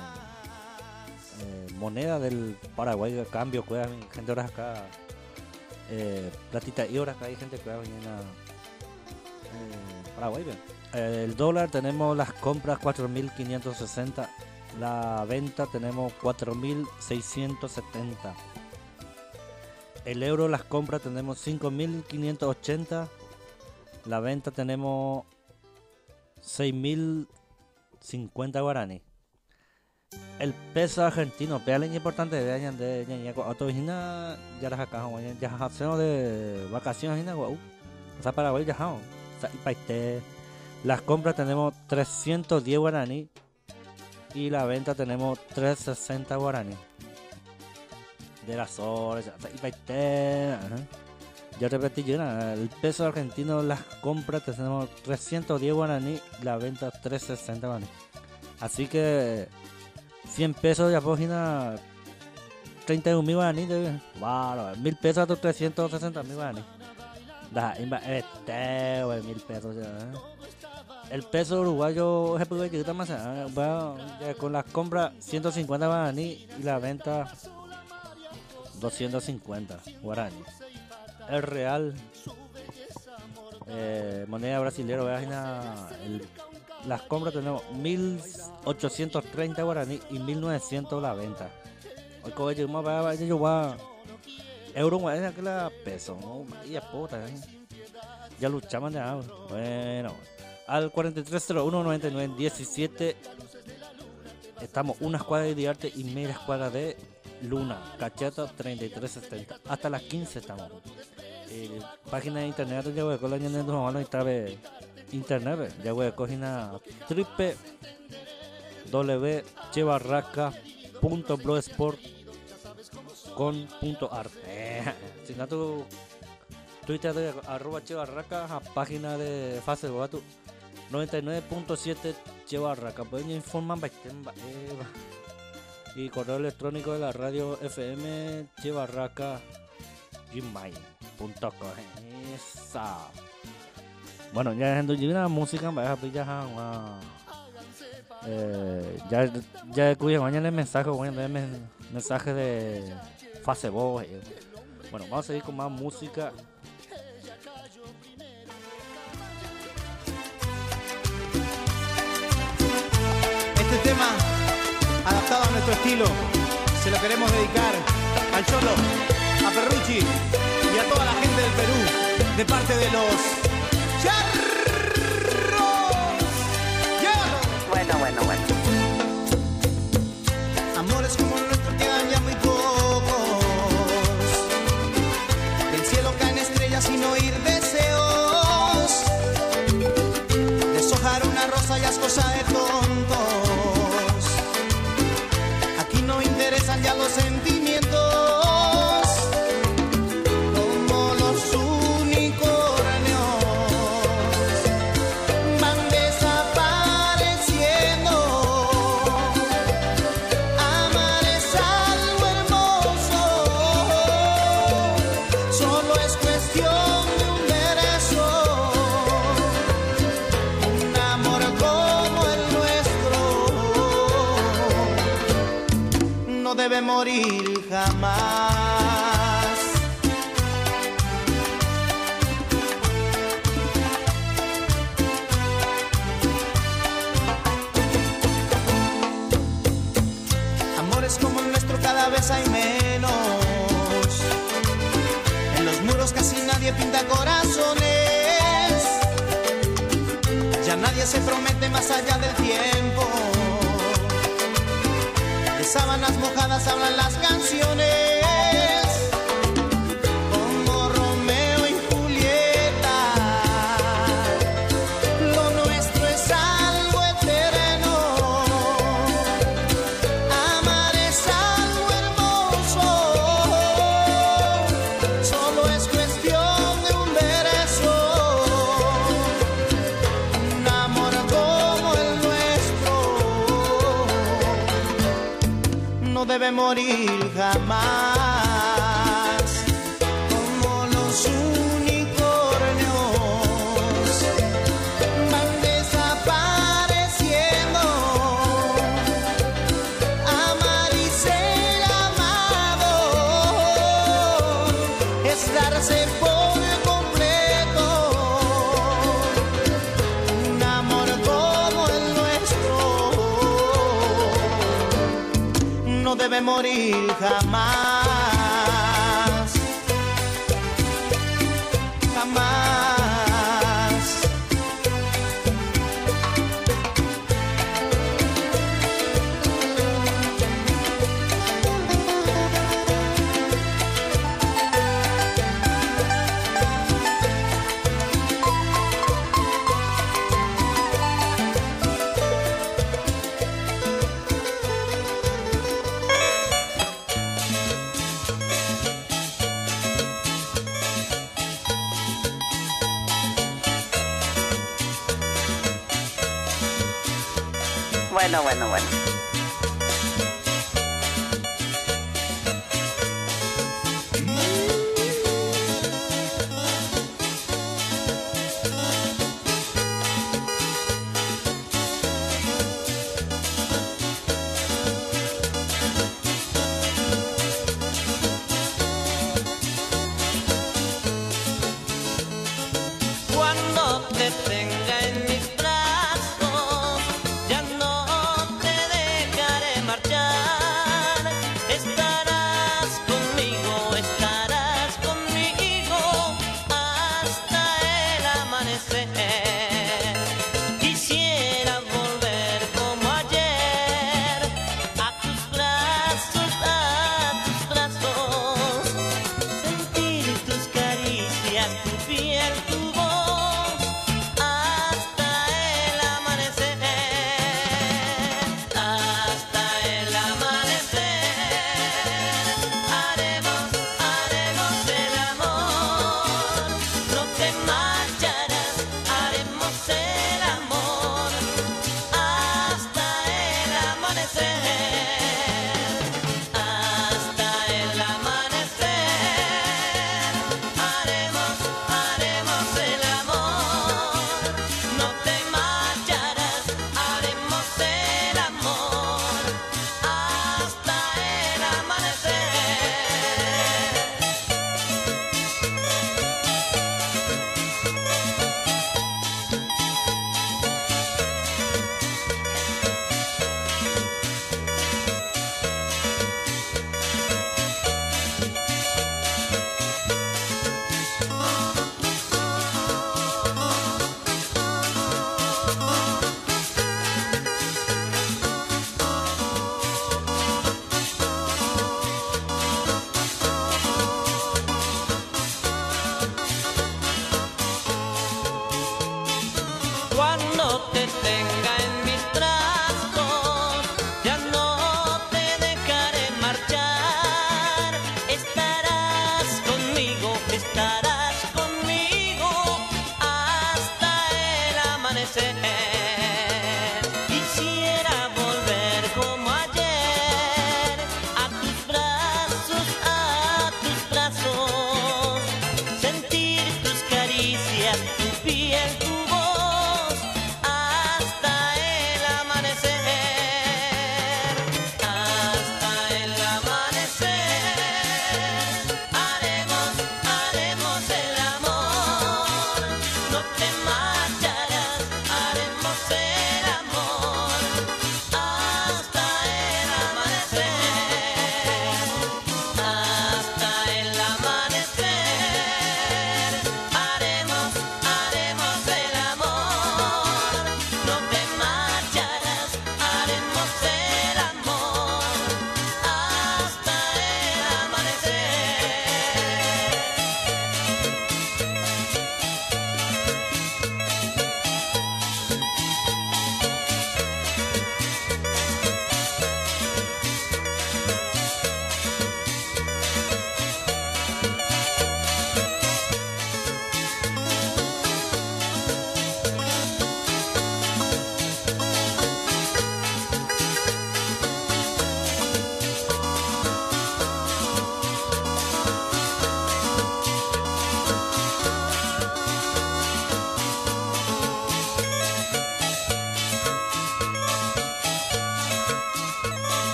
eh, moneda del Paraguay, de cambio, cuida, gente ahora acá, eh, platita y ahora acá hay gente que va a venir a eh, Paraguay, bien. Eh, el dólar tenemos las compras cuatro mil quinientos sesenta, la venta tenemos cuatro mil seiscientos setenta. El euro, las compras tenemos cinco mil quinientos ochenta, la venta tenemos seis mil cincuenta guaraní. El peso argentino, pega leña importante de año de ñaña autovigina ya las acá, ya hacemos de vacaciones en Guau. O sea, Paraguay ya hacemos. Las compras tenemos trescientos diez guaraní y la venta tenemos trescientos sesenta guaraní. De las horas, yo repetí, el peso argentino, las compras tenemos trescientos diez guaraní, la venta trescientos sesenta guaraní. Así que cien pesos ya página treinta y un mil guaraní, wow, mil pesos a tus trescientos sesenta mil guaraní. Este, mil pesos ya. El peso uruguayo más, con las compras ciento cincuenta guaraní y la venta doscientos cincuenta guaraní. El real, eh, moneda brasilera, el, las compras tenemos mil ochocientos treinta guaraní y mil novecientos la venta. Hoy como yo va yo va euro es que la peso, y puta, ¿eh? Ya luchamos de agua. Bueno, al cuarenta y tres cero uno noventa y nueve diecisiete estamos una escuadra de arte y media escuadra de Luna, Cacheta treinta y tres setenta. Hasta las quince estamos. Eh, página de internet ya voy a colar en el no está internet ya voy a coger una triple w chebarraca punto blogspot con punto art. Eh, si no tu Twitter de arroba chebarraca, a página de Facebook tu noventa y nueve punto siete chebarraca. Pueden informar y correo electrónico de la radio F M chebarraca gmail punto com. Esa. Bueno, ya dejando una música, vaya a pillar una. Eh, ya ya cuya mañana el mensaje, bueno, el mensaje de Facebook. Eh. Bueno, vamos a seguir con más música. Este tema, adaptado a nuestro estilo, se lo queremos dedicar al Cholo, a Perrucci y a toda la gente del Perú, de parte de los Charros. ¡Llévalo! Bueno, bueno, bueno. Amores como el nuestro quedan ya muy pocos. Del cielo caen estrellas sin oír deseos. Deshojar una rosa ya es cosa de tontos. Aquí no interesan ya los sentimientos. Como los unicornios van desapareciendo. Amar es algo hermoso. Solo es cuestión de un verso. Un amor como el nuestro no debe morir jamás. Amores como el nuestro cada vez hay menos. En los muros casi nadie pinta corazones. Ya nadie se promete más allá del tiempo. De sábanas mojadas hablan las canciones. Como Romeo y Julieta. Lo nuestro es algo eterno. Amar es algo hermoso. Solo es cuestión de un verso. Un amor como el nuestro no debe morir jamás. Como los unicornios van desapareciendo. Amar y ser amado es darse por completo. Un amor como el nuestro no debe morir jamás. Jamás. Bueno, bueno, bueno. Cuando te tenga en mis brazos, ya no te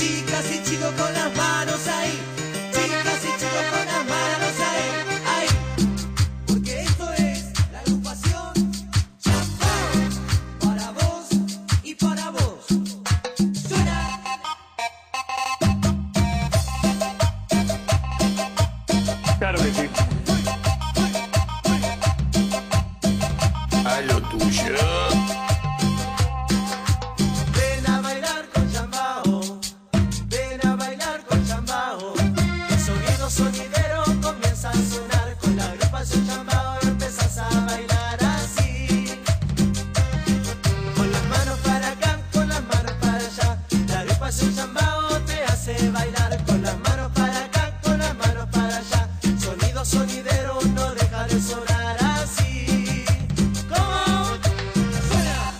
Chicas y chicos con las manos ahí, chicas y chicos con las manos ahí, ahí. Porque esto es la agrupación Chambao, para vos y para vos. Suena. Claro que sí. A lo tuyo. Ven a bailar con Chambao, ven a bailar con Chambao. El sonido sonidero comienza a sonar con la agrupación Chambao. Empezás a bailar así, con las manos para acá, con las manos para allá. La agrupación Chambao te hace bailar con las manos para acá, con las manos para allá. Sonido sonidero no deja de sonar así. ¿Cómo? Suena.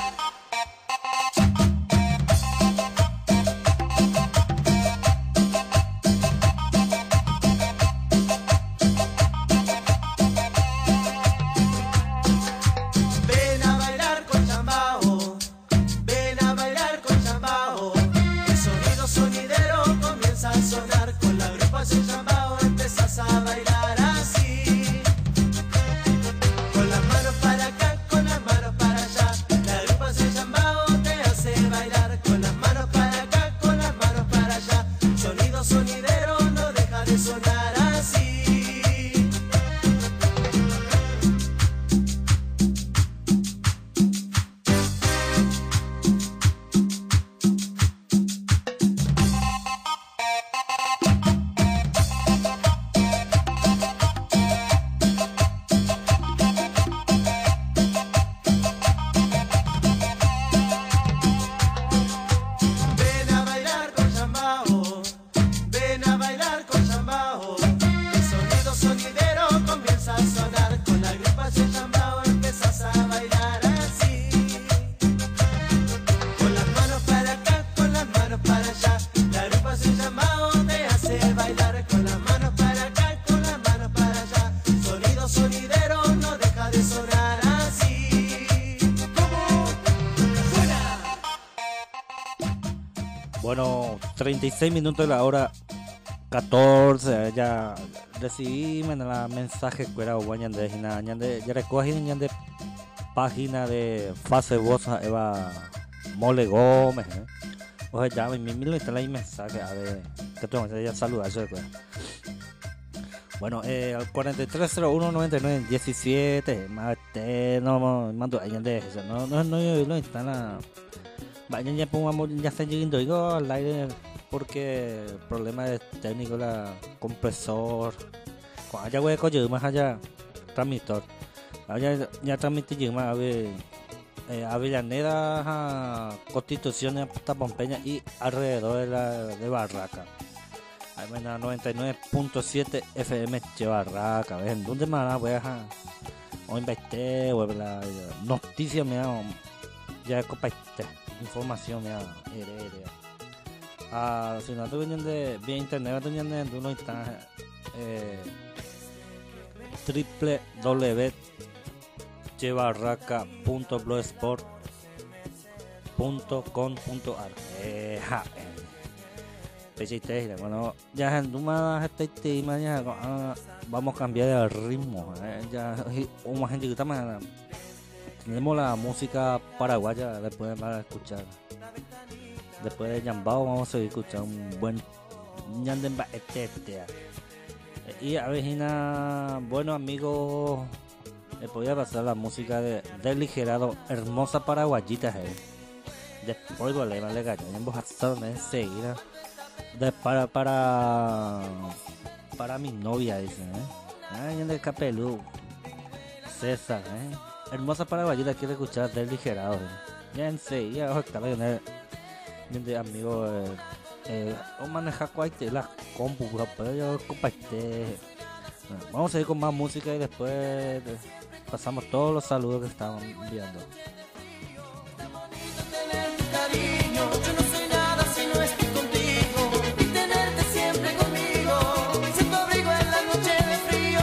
Ven a bailar con Chambao, ven a bailar con Chambao. El sonido sonidero comienza a sonar con la agrupación Chambao. Empezás a bailar así, con las manos para acá, con las manos para allá. La agrupación Chambao te hace bailar con las manos para acá, con las manos para allá. Sonido sonidero no deja de sonar así. Ven a bailar con Chambao, ven a bailar con Chambao. El sonido sonidero comienza a sonar con la agrupación Chambao. Empezás a bailar así, con las manos para acá, con las manos para allá. La agrupación Chambao te hace bailar con las manos para acá, con las manos para allá. Sonido sonidero no deja de sonar así. ¿Cómo? Suena. Bueno, treinta y seis minutos de la hora catorce. Ya recibí la mensaje que era guañande hina ñande ya recogi ñande página de Facebook Eva Mole Gómez. ¿eh? O sea, ya mi mi está ahí mensaje a ver que tengo que ya saludar eso después. Bueno, eh, al cuarenta y tres cero uno noventa y nueve diecisiete más te no mando ahí ñande no no no no está la Vayan ya pongamos ya está llegando digo al aire porque el problema es técnico la compresor cuando ya voy a coger más allá transmisor allá ya transmite yo más a ver eh, Avellaneda a Constitución hasta Pompeña y alrededor de la de Barraca ahí ven a noventa y nueve punto siete F M Che Barraca ven dónde más voy a o invertir o la noticia me da ya compartir información ya heredera ah si no te vienen de vía internet te vienen de uno está eh triple w chebarraca punto blogspot punto com punto ar eh ja eh bueno ya en Duma este tema ya vamos a cambiar el ritmo eh, ya una gente que está más tenemos la música paraguaya después para escuchar. Después de Chambao vamos a seguir escuchando un buen ñandemba este. Y a Vejina, bueno amigos, le podía pasar la música de Deligerado, hermosa paraguayita. Eh. Después volvemos a le gallo, en voz enseguida. De para para para mi novia dicen, eh. Ay, en el capelú. César, eh. Hermosa paraguayita quiere escuchar Deligerado. Eh. Ya enseguida, ojo, está bien, eh. De amigo eh, eh, o manejar cualquier la compu pero yo compartí. Bueno, vamos a ir con más música y después eh, pasamos todos los saludos que estaban enviando. Yo no soy nada si no estoy contigo y tenerte siempre conmigo. Ser tu abrigo en la noche de frío.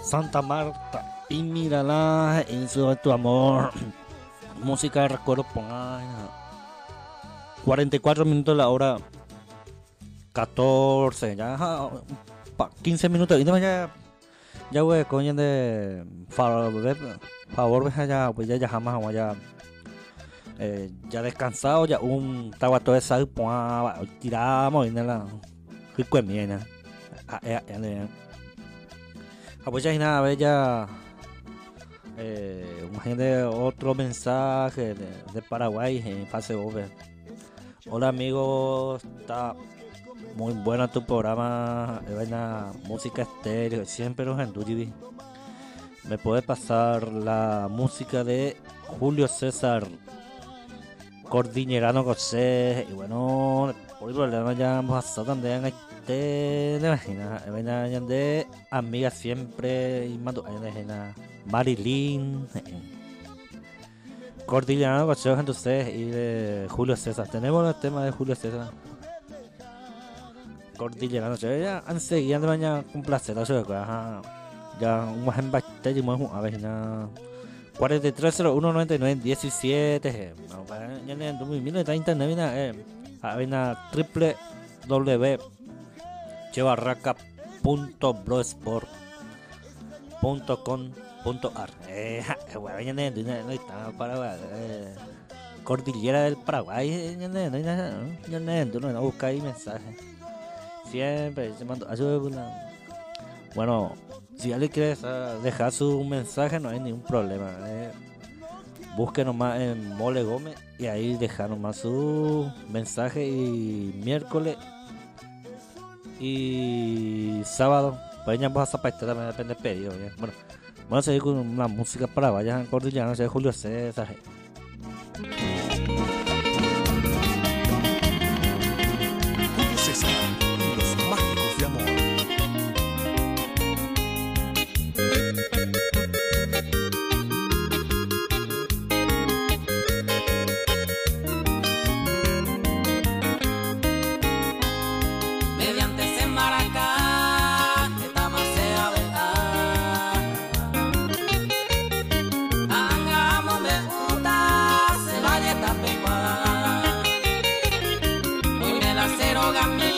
Santa Marta y mírala en su tu amor. Música de recuerdo, ponga cuarenta y cuatro minutos la hora catorce, ya quince minutos y no ya ya güey coño de favor favor ya pues ya ya jamás ya eh, ya descansado ya un estaba todo esa pues tiramos en la rico en miena ah eh eh pues ya nada bella eh imagínate otro mensaje de, de Paraguay en fase over. Hola amigos, está muy bueno tu programa, es buena música estéreo, siempre los endurí. ¿Me puede pasar la música de Julio César Cordillerano José? Y bueno, por el problema ya hemos pasado también a este, ¿te imaginas? Es buena de amiga siempre, y mando a Marilyn. Cordillerano José, entonces, y de Julio César. Tenemos el tema de Julio César. Cordillerano, ya enseguida de mañana con placer, ajá. Ya un más en bastante y más a ver na cuarenta y tres cero uno noventa y nueve diecisiete. Ya en dos mil treinta eh a ver na triple w chebarraca punto blogspot punto com punto ar. Eh, bueno, ya no está para Cordillera del Paraguay, ya no, ya no, no, no busca ahí mensajes. Siempre se mando ayuda. Bueno, si alguien quiere dejar su mensaje no hay ningún problema. Eh. Busque nomás en Mole Gómez y ahí dejar nomás su mensaje y miércoles y sábado. Pues ya vamos a zapatar también depende del pedido. ¿Ya? Bueno, vamos a seguir con una música para vayan Cordillera, no sé, Julio César. Julio César. Mágicos de amor. Mediante ese maracá, esta macea verdad. Hagamos me gusta, se vaya esta pecuada. Muy del acero gamí.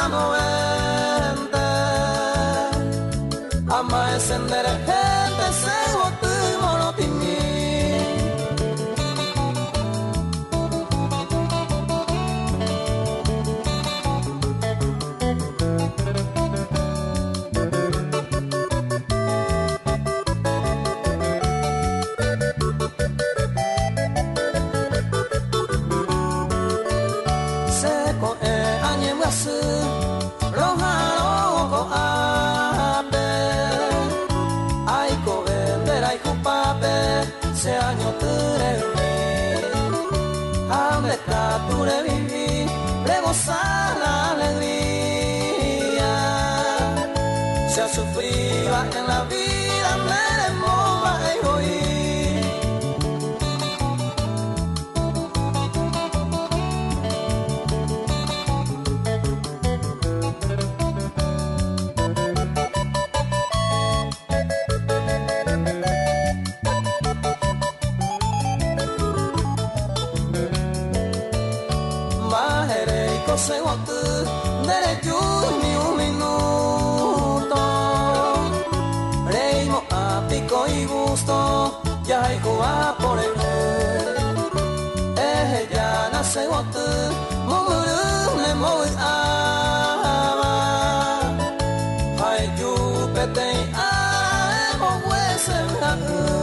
na novente ama esendere gente se votu monotimi se año turevi, amleta turevivi, le gozar la alegría. Se ha sufrido en la vida, me remova y hoy. Se gotu dere giorni un minuto reimo a pico y gusto ya hay coa por el eh ya nace gotu moguru ne moi ama hay ju pete a mo wese na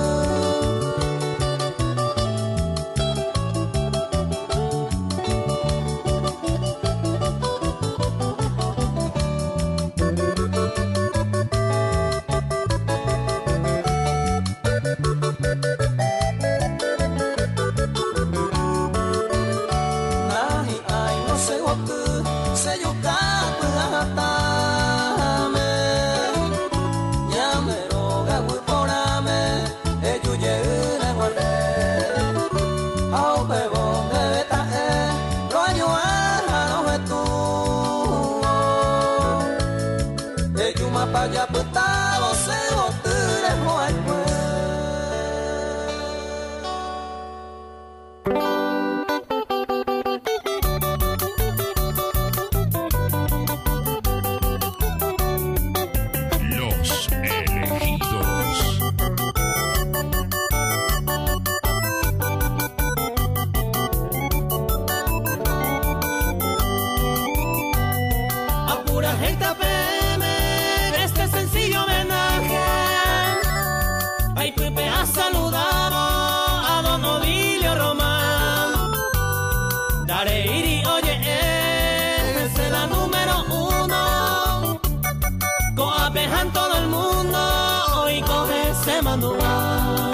Vaya putado se botere hoy Los elegidos. a pura gente sencillo homenaje. Ay, Pepe ha saludado a Don Ovilio Román. Dare iri, oye, es la número uno. Coapejan todo el mundo y coge ese manual.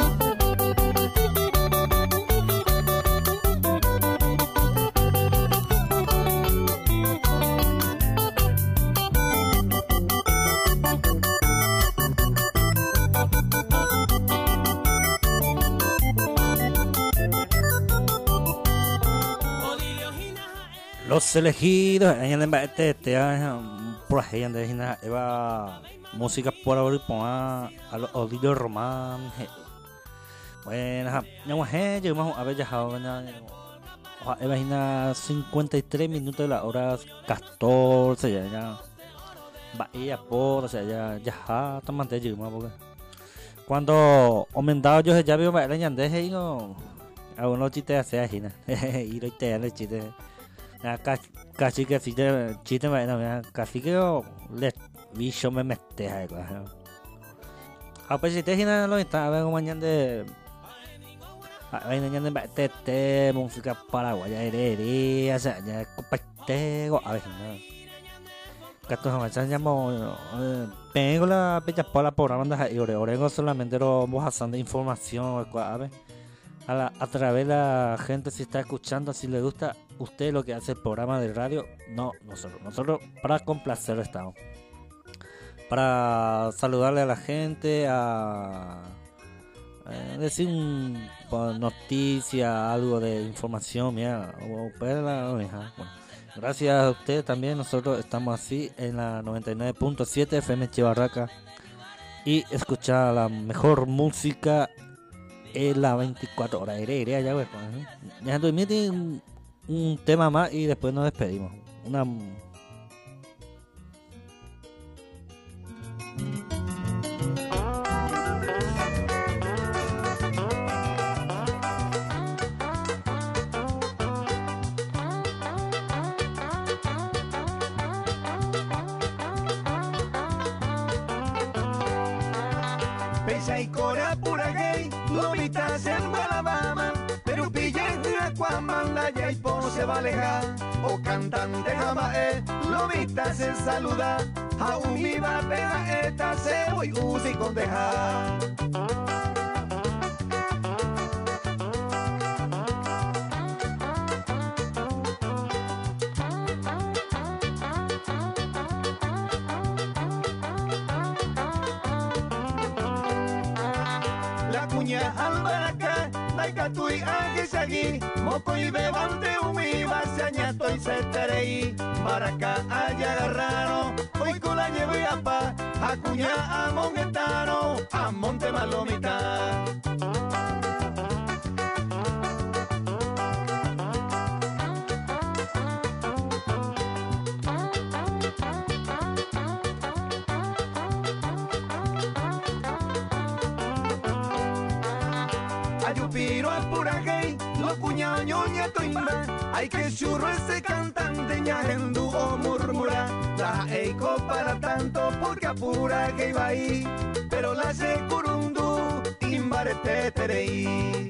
Los elegidos, en el este, este, por ahí, en el Eva, música por ahora, a los Odilio Román. Bueno, ya más gente, a ver, ya, imagina cincuenta y tres minutos de la hora catorce, ya, ya, Bahía, por, o sea, ya, ya, toman de Yuma, porque cuando aumentaba yo ya veo, me le deje y no, a uno chiste hace así, y lo te le chiste. Casi que si te chiste me casi que le bicho me mete algo. A pues si te imaginas lo está a ver mañana de hay mañana de tete música paraguaya herería, o sea, ya comparte a ver no. Gato jamás llamo pego la pecha para la programa de ore orego solamente lo vamos haciendo información a ver. A, la, a través de la gente si está escuchando, si le gusta usted lo que hace el programa de radio, no nosotros, nosotros para complacer estamos, para saludarle a la gente, a, a decir un, pues, noticia, algo de información, mira, o, pues, la, bueno, gracias a usted también, nosotros estamos así en la noventa y nueve punto siete F M Cheva Raka y escuchar la mejor música en la veinticuatro horas. Iré, iré allá, güey. Ya dormí un, un tema más y después nos despedimos. Una Sai cora pura gay, lomita selva Alabama, pero pilla en Aquaman, la yay se va a alejar. O cantante jamae, lomita se saluda, a umi va pega esta se voy usi con dejar. Albaraka, Daikatui Agisagi, Moko y Bebante Umi, Basañato y Seterei, Baraka Ayagarrano, hoy con la llevo y apa, Acuña a Mongetano, a Monte Malomita. Ayupiro a pura gay, lo cuñado ñoña toimba, hay que churro ese cantante ñajendu o murmura, la eiko para tanto porque a pura gay va ahí, pero la se curundu, imbarete terei.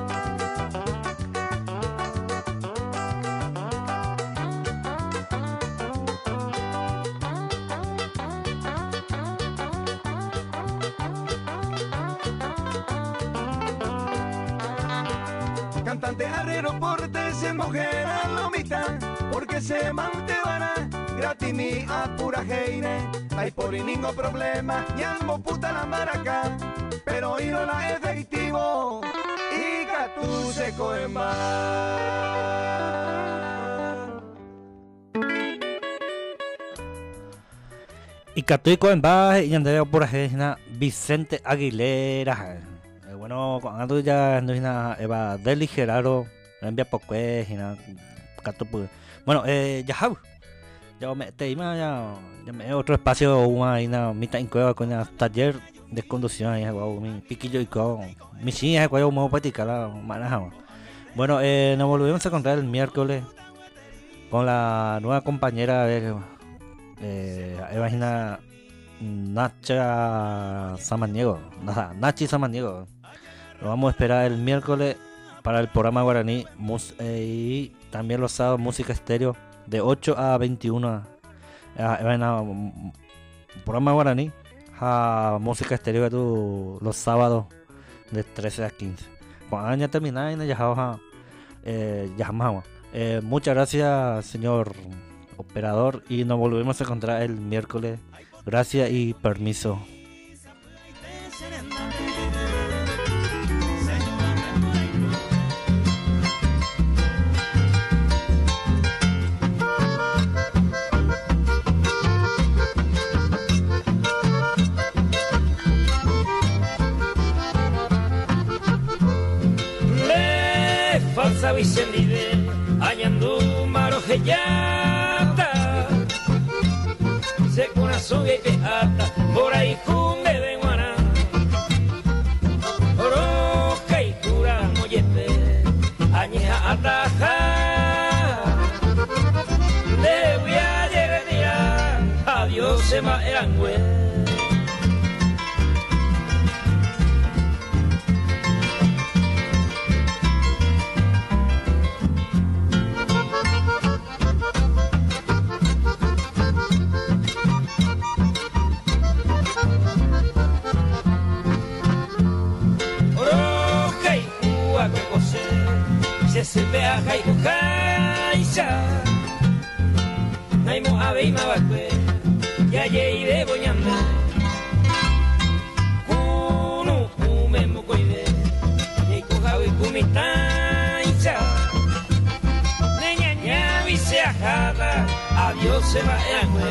Cantante arrero porte se mujer a lomita, porque se mantevana, gratis mi a pura heine, hay por y ningún problema, y almo puta la maraca, pero y no la efectivo, y catu se coge más. Y catu y coge más, y andaba pura heine, Vicente Aguilera. Bueno, cuando ya no hay nada, Eva Deli Gerardo, envía poco es, y nada, bueno, eh, ya hab, ya me te ima ya, ya me otro espacio, una, y nada, mitad en cueva con el taller de conducción, ahí, wow, mi piquillo y con, mi china, es cuello, muy patica, la manejamos. Bueno, eh, nos volvemos a encontrar el miércoles con la nueva compañera, eh, eh, imagina, Nacha Samaniego, nada, Nachi Samaniego. Lo vamos a esperar el miércoles para el programa guaraní mus eh, y también los sábados música estéreo de ocho a veintiuno. Eh, programa guaraní a música estéreo tu, los sábados de trece a quince. Cuando ya terminar y ya eh, ya eh, muchas gracias, señor operador, y nos volvemos a encontrar el miércoles. Gracias y permiso. Le falsa Vicente añandu marojellata se kuna soge que ata por ahí cumbe de guana oroca y cura mollete añeja ataja le voy a llegar adiós se ma erangüe. Se vea jaiku kaisa naimo abeima bakwe ya yei de boñanda kunu kume mokoide yei kuhawi kumitaisa neña ñavi se ajada adiós se va eangüe.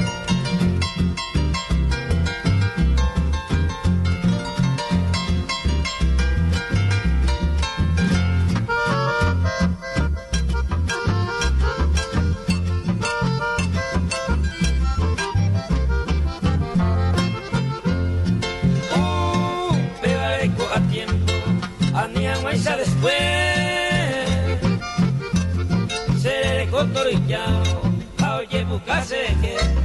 Después seré cotorillao, oye, buscase que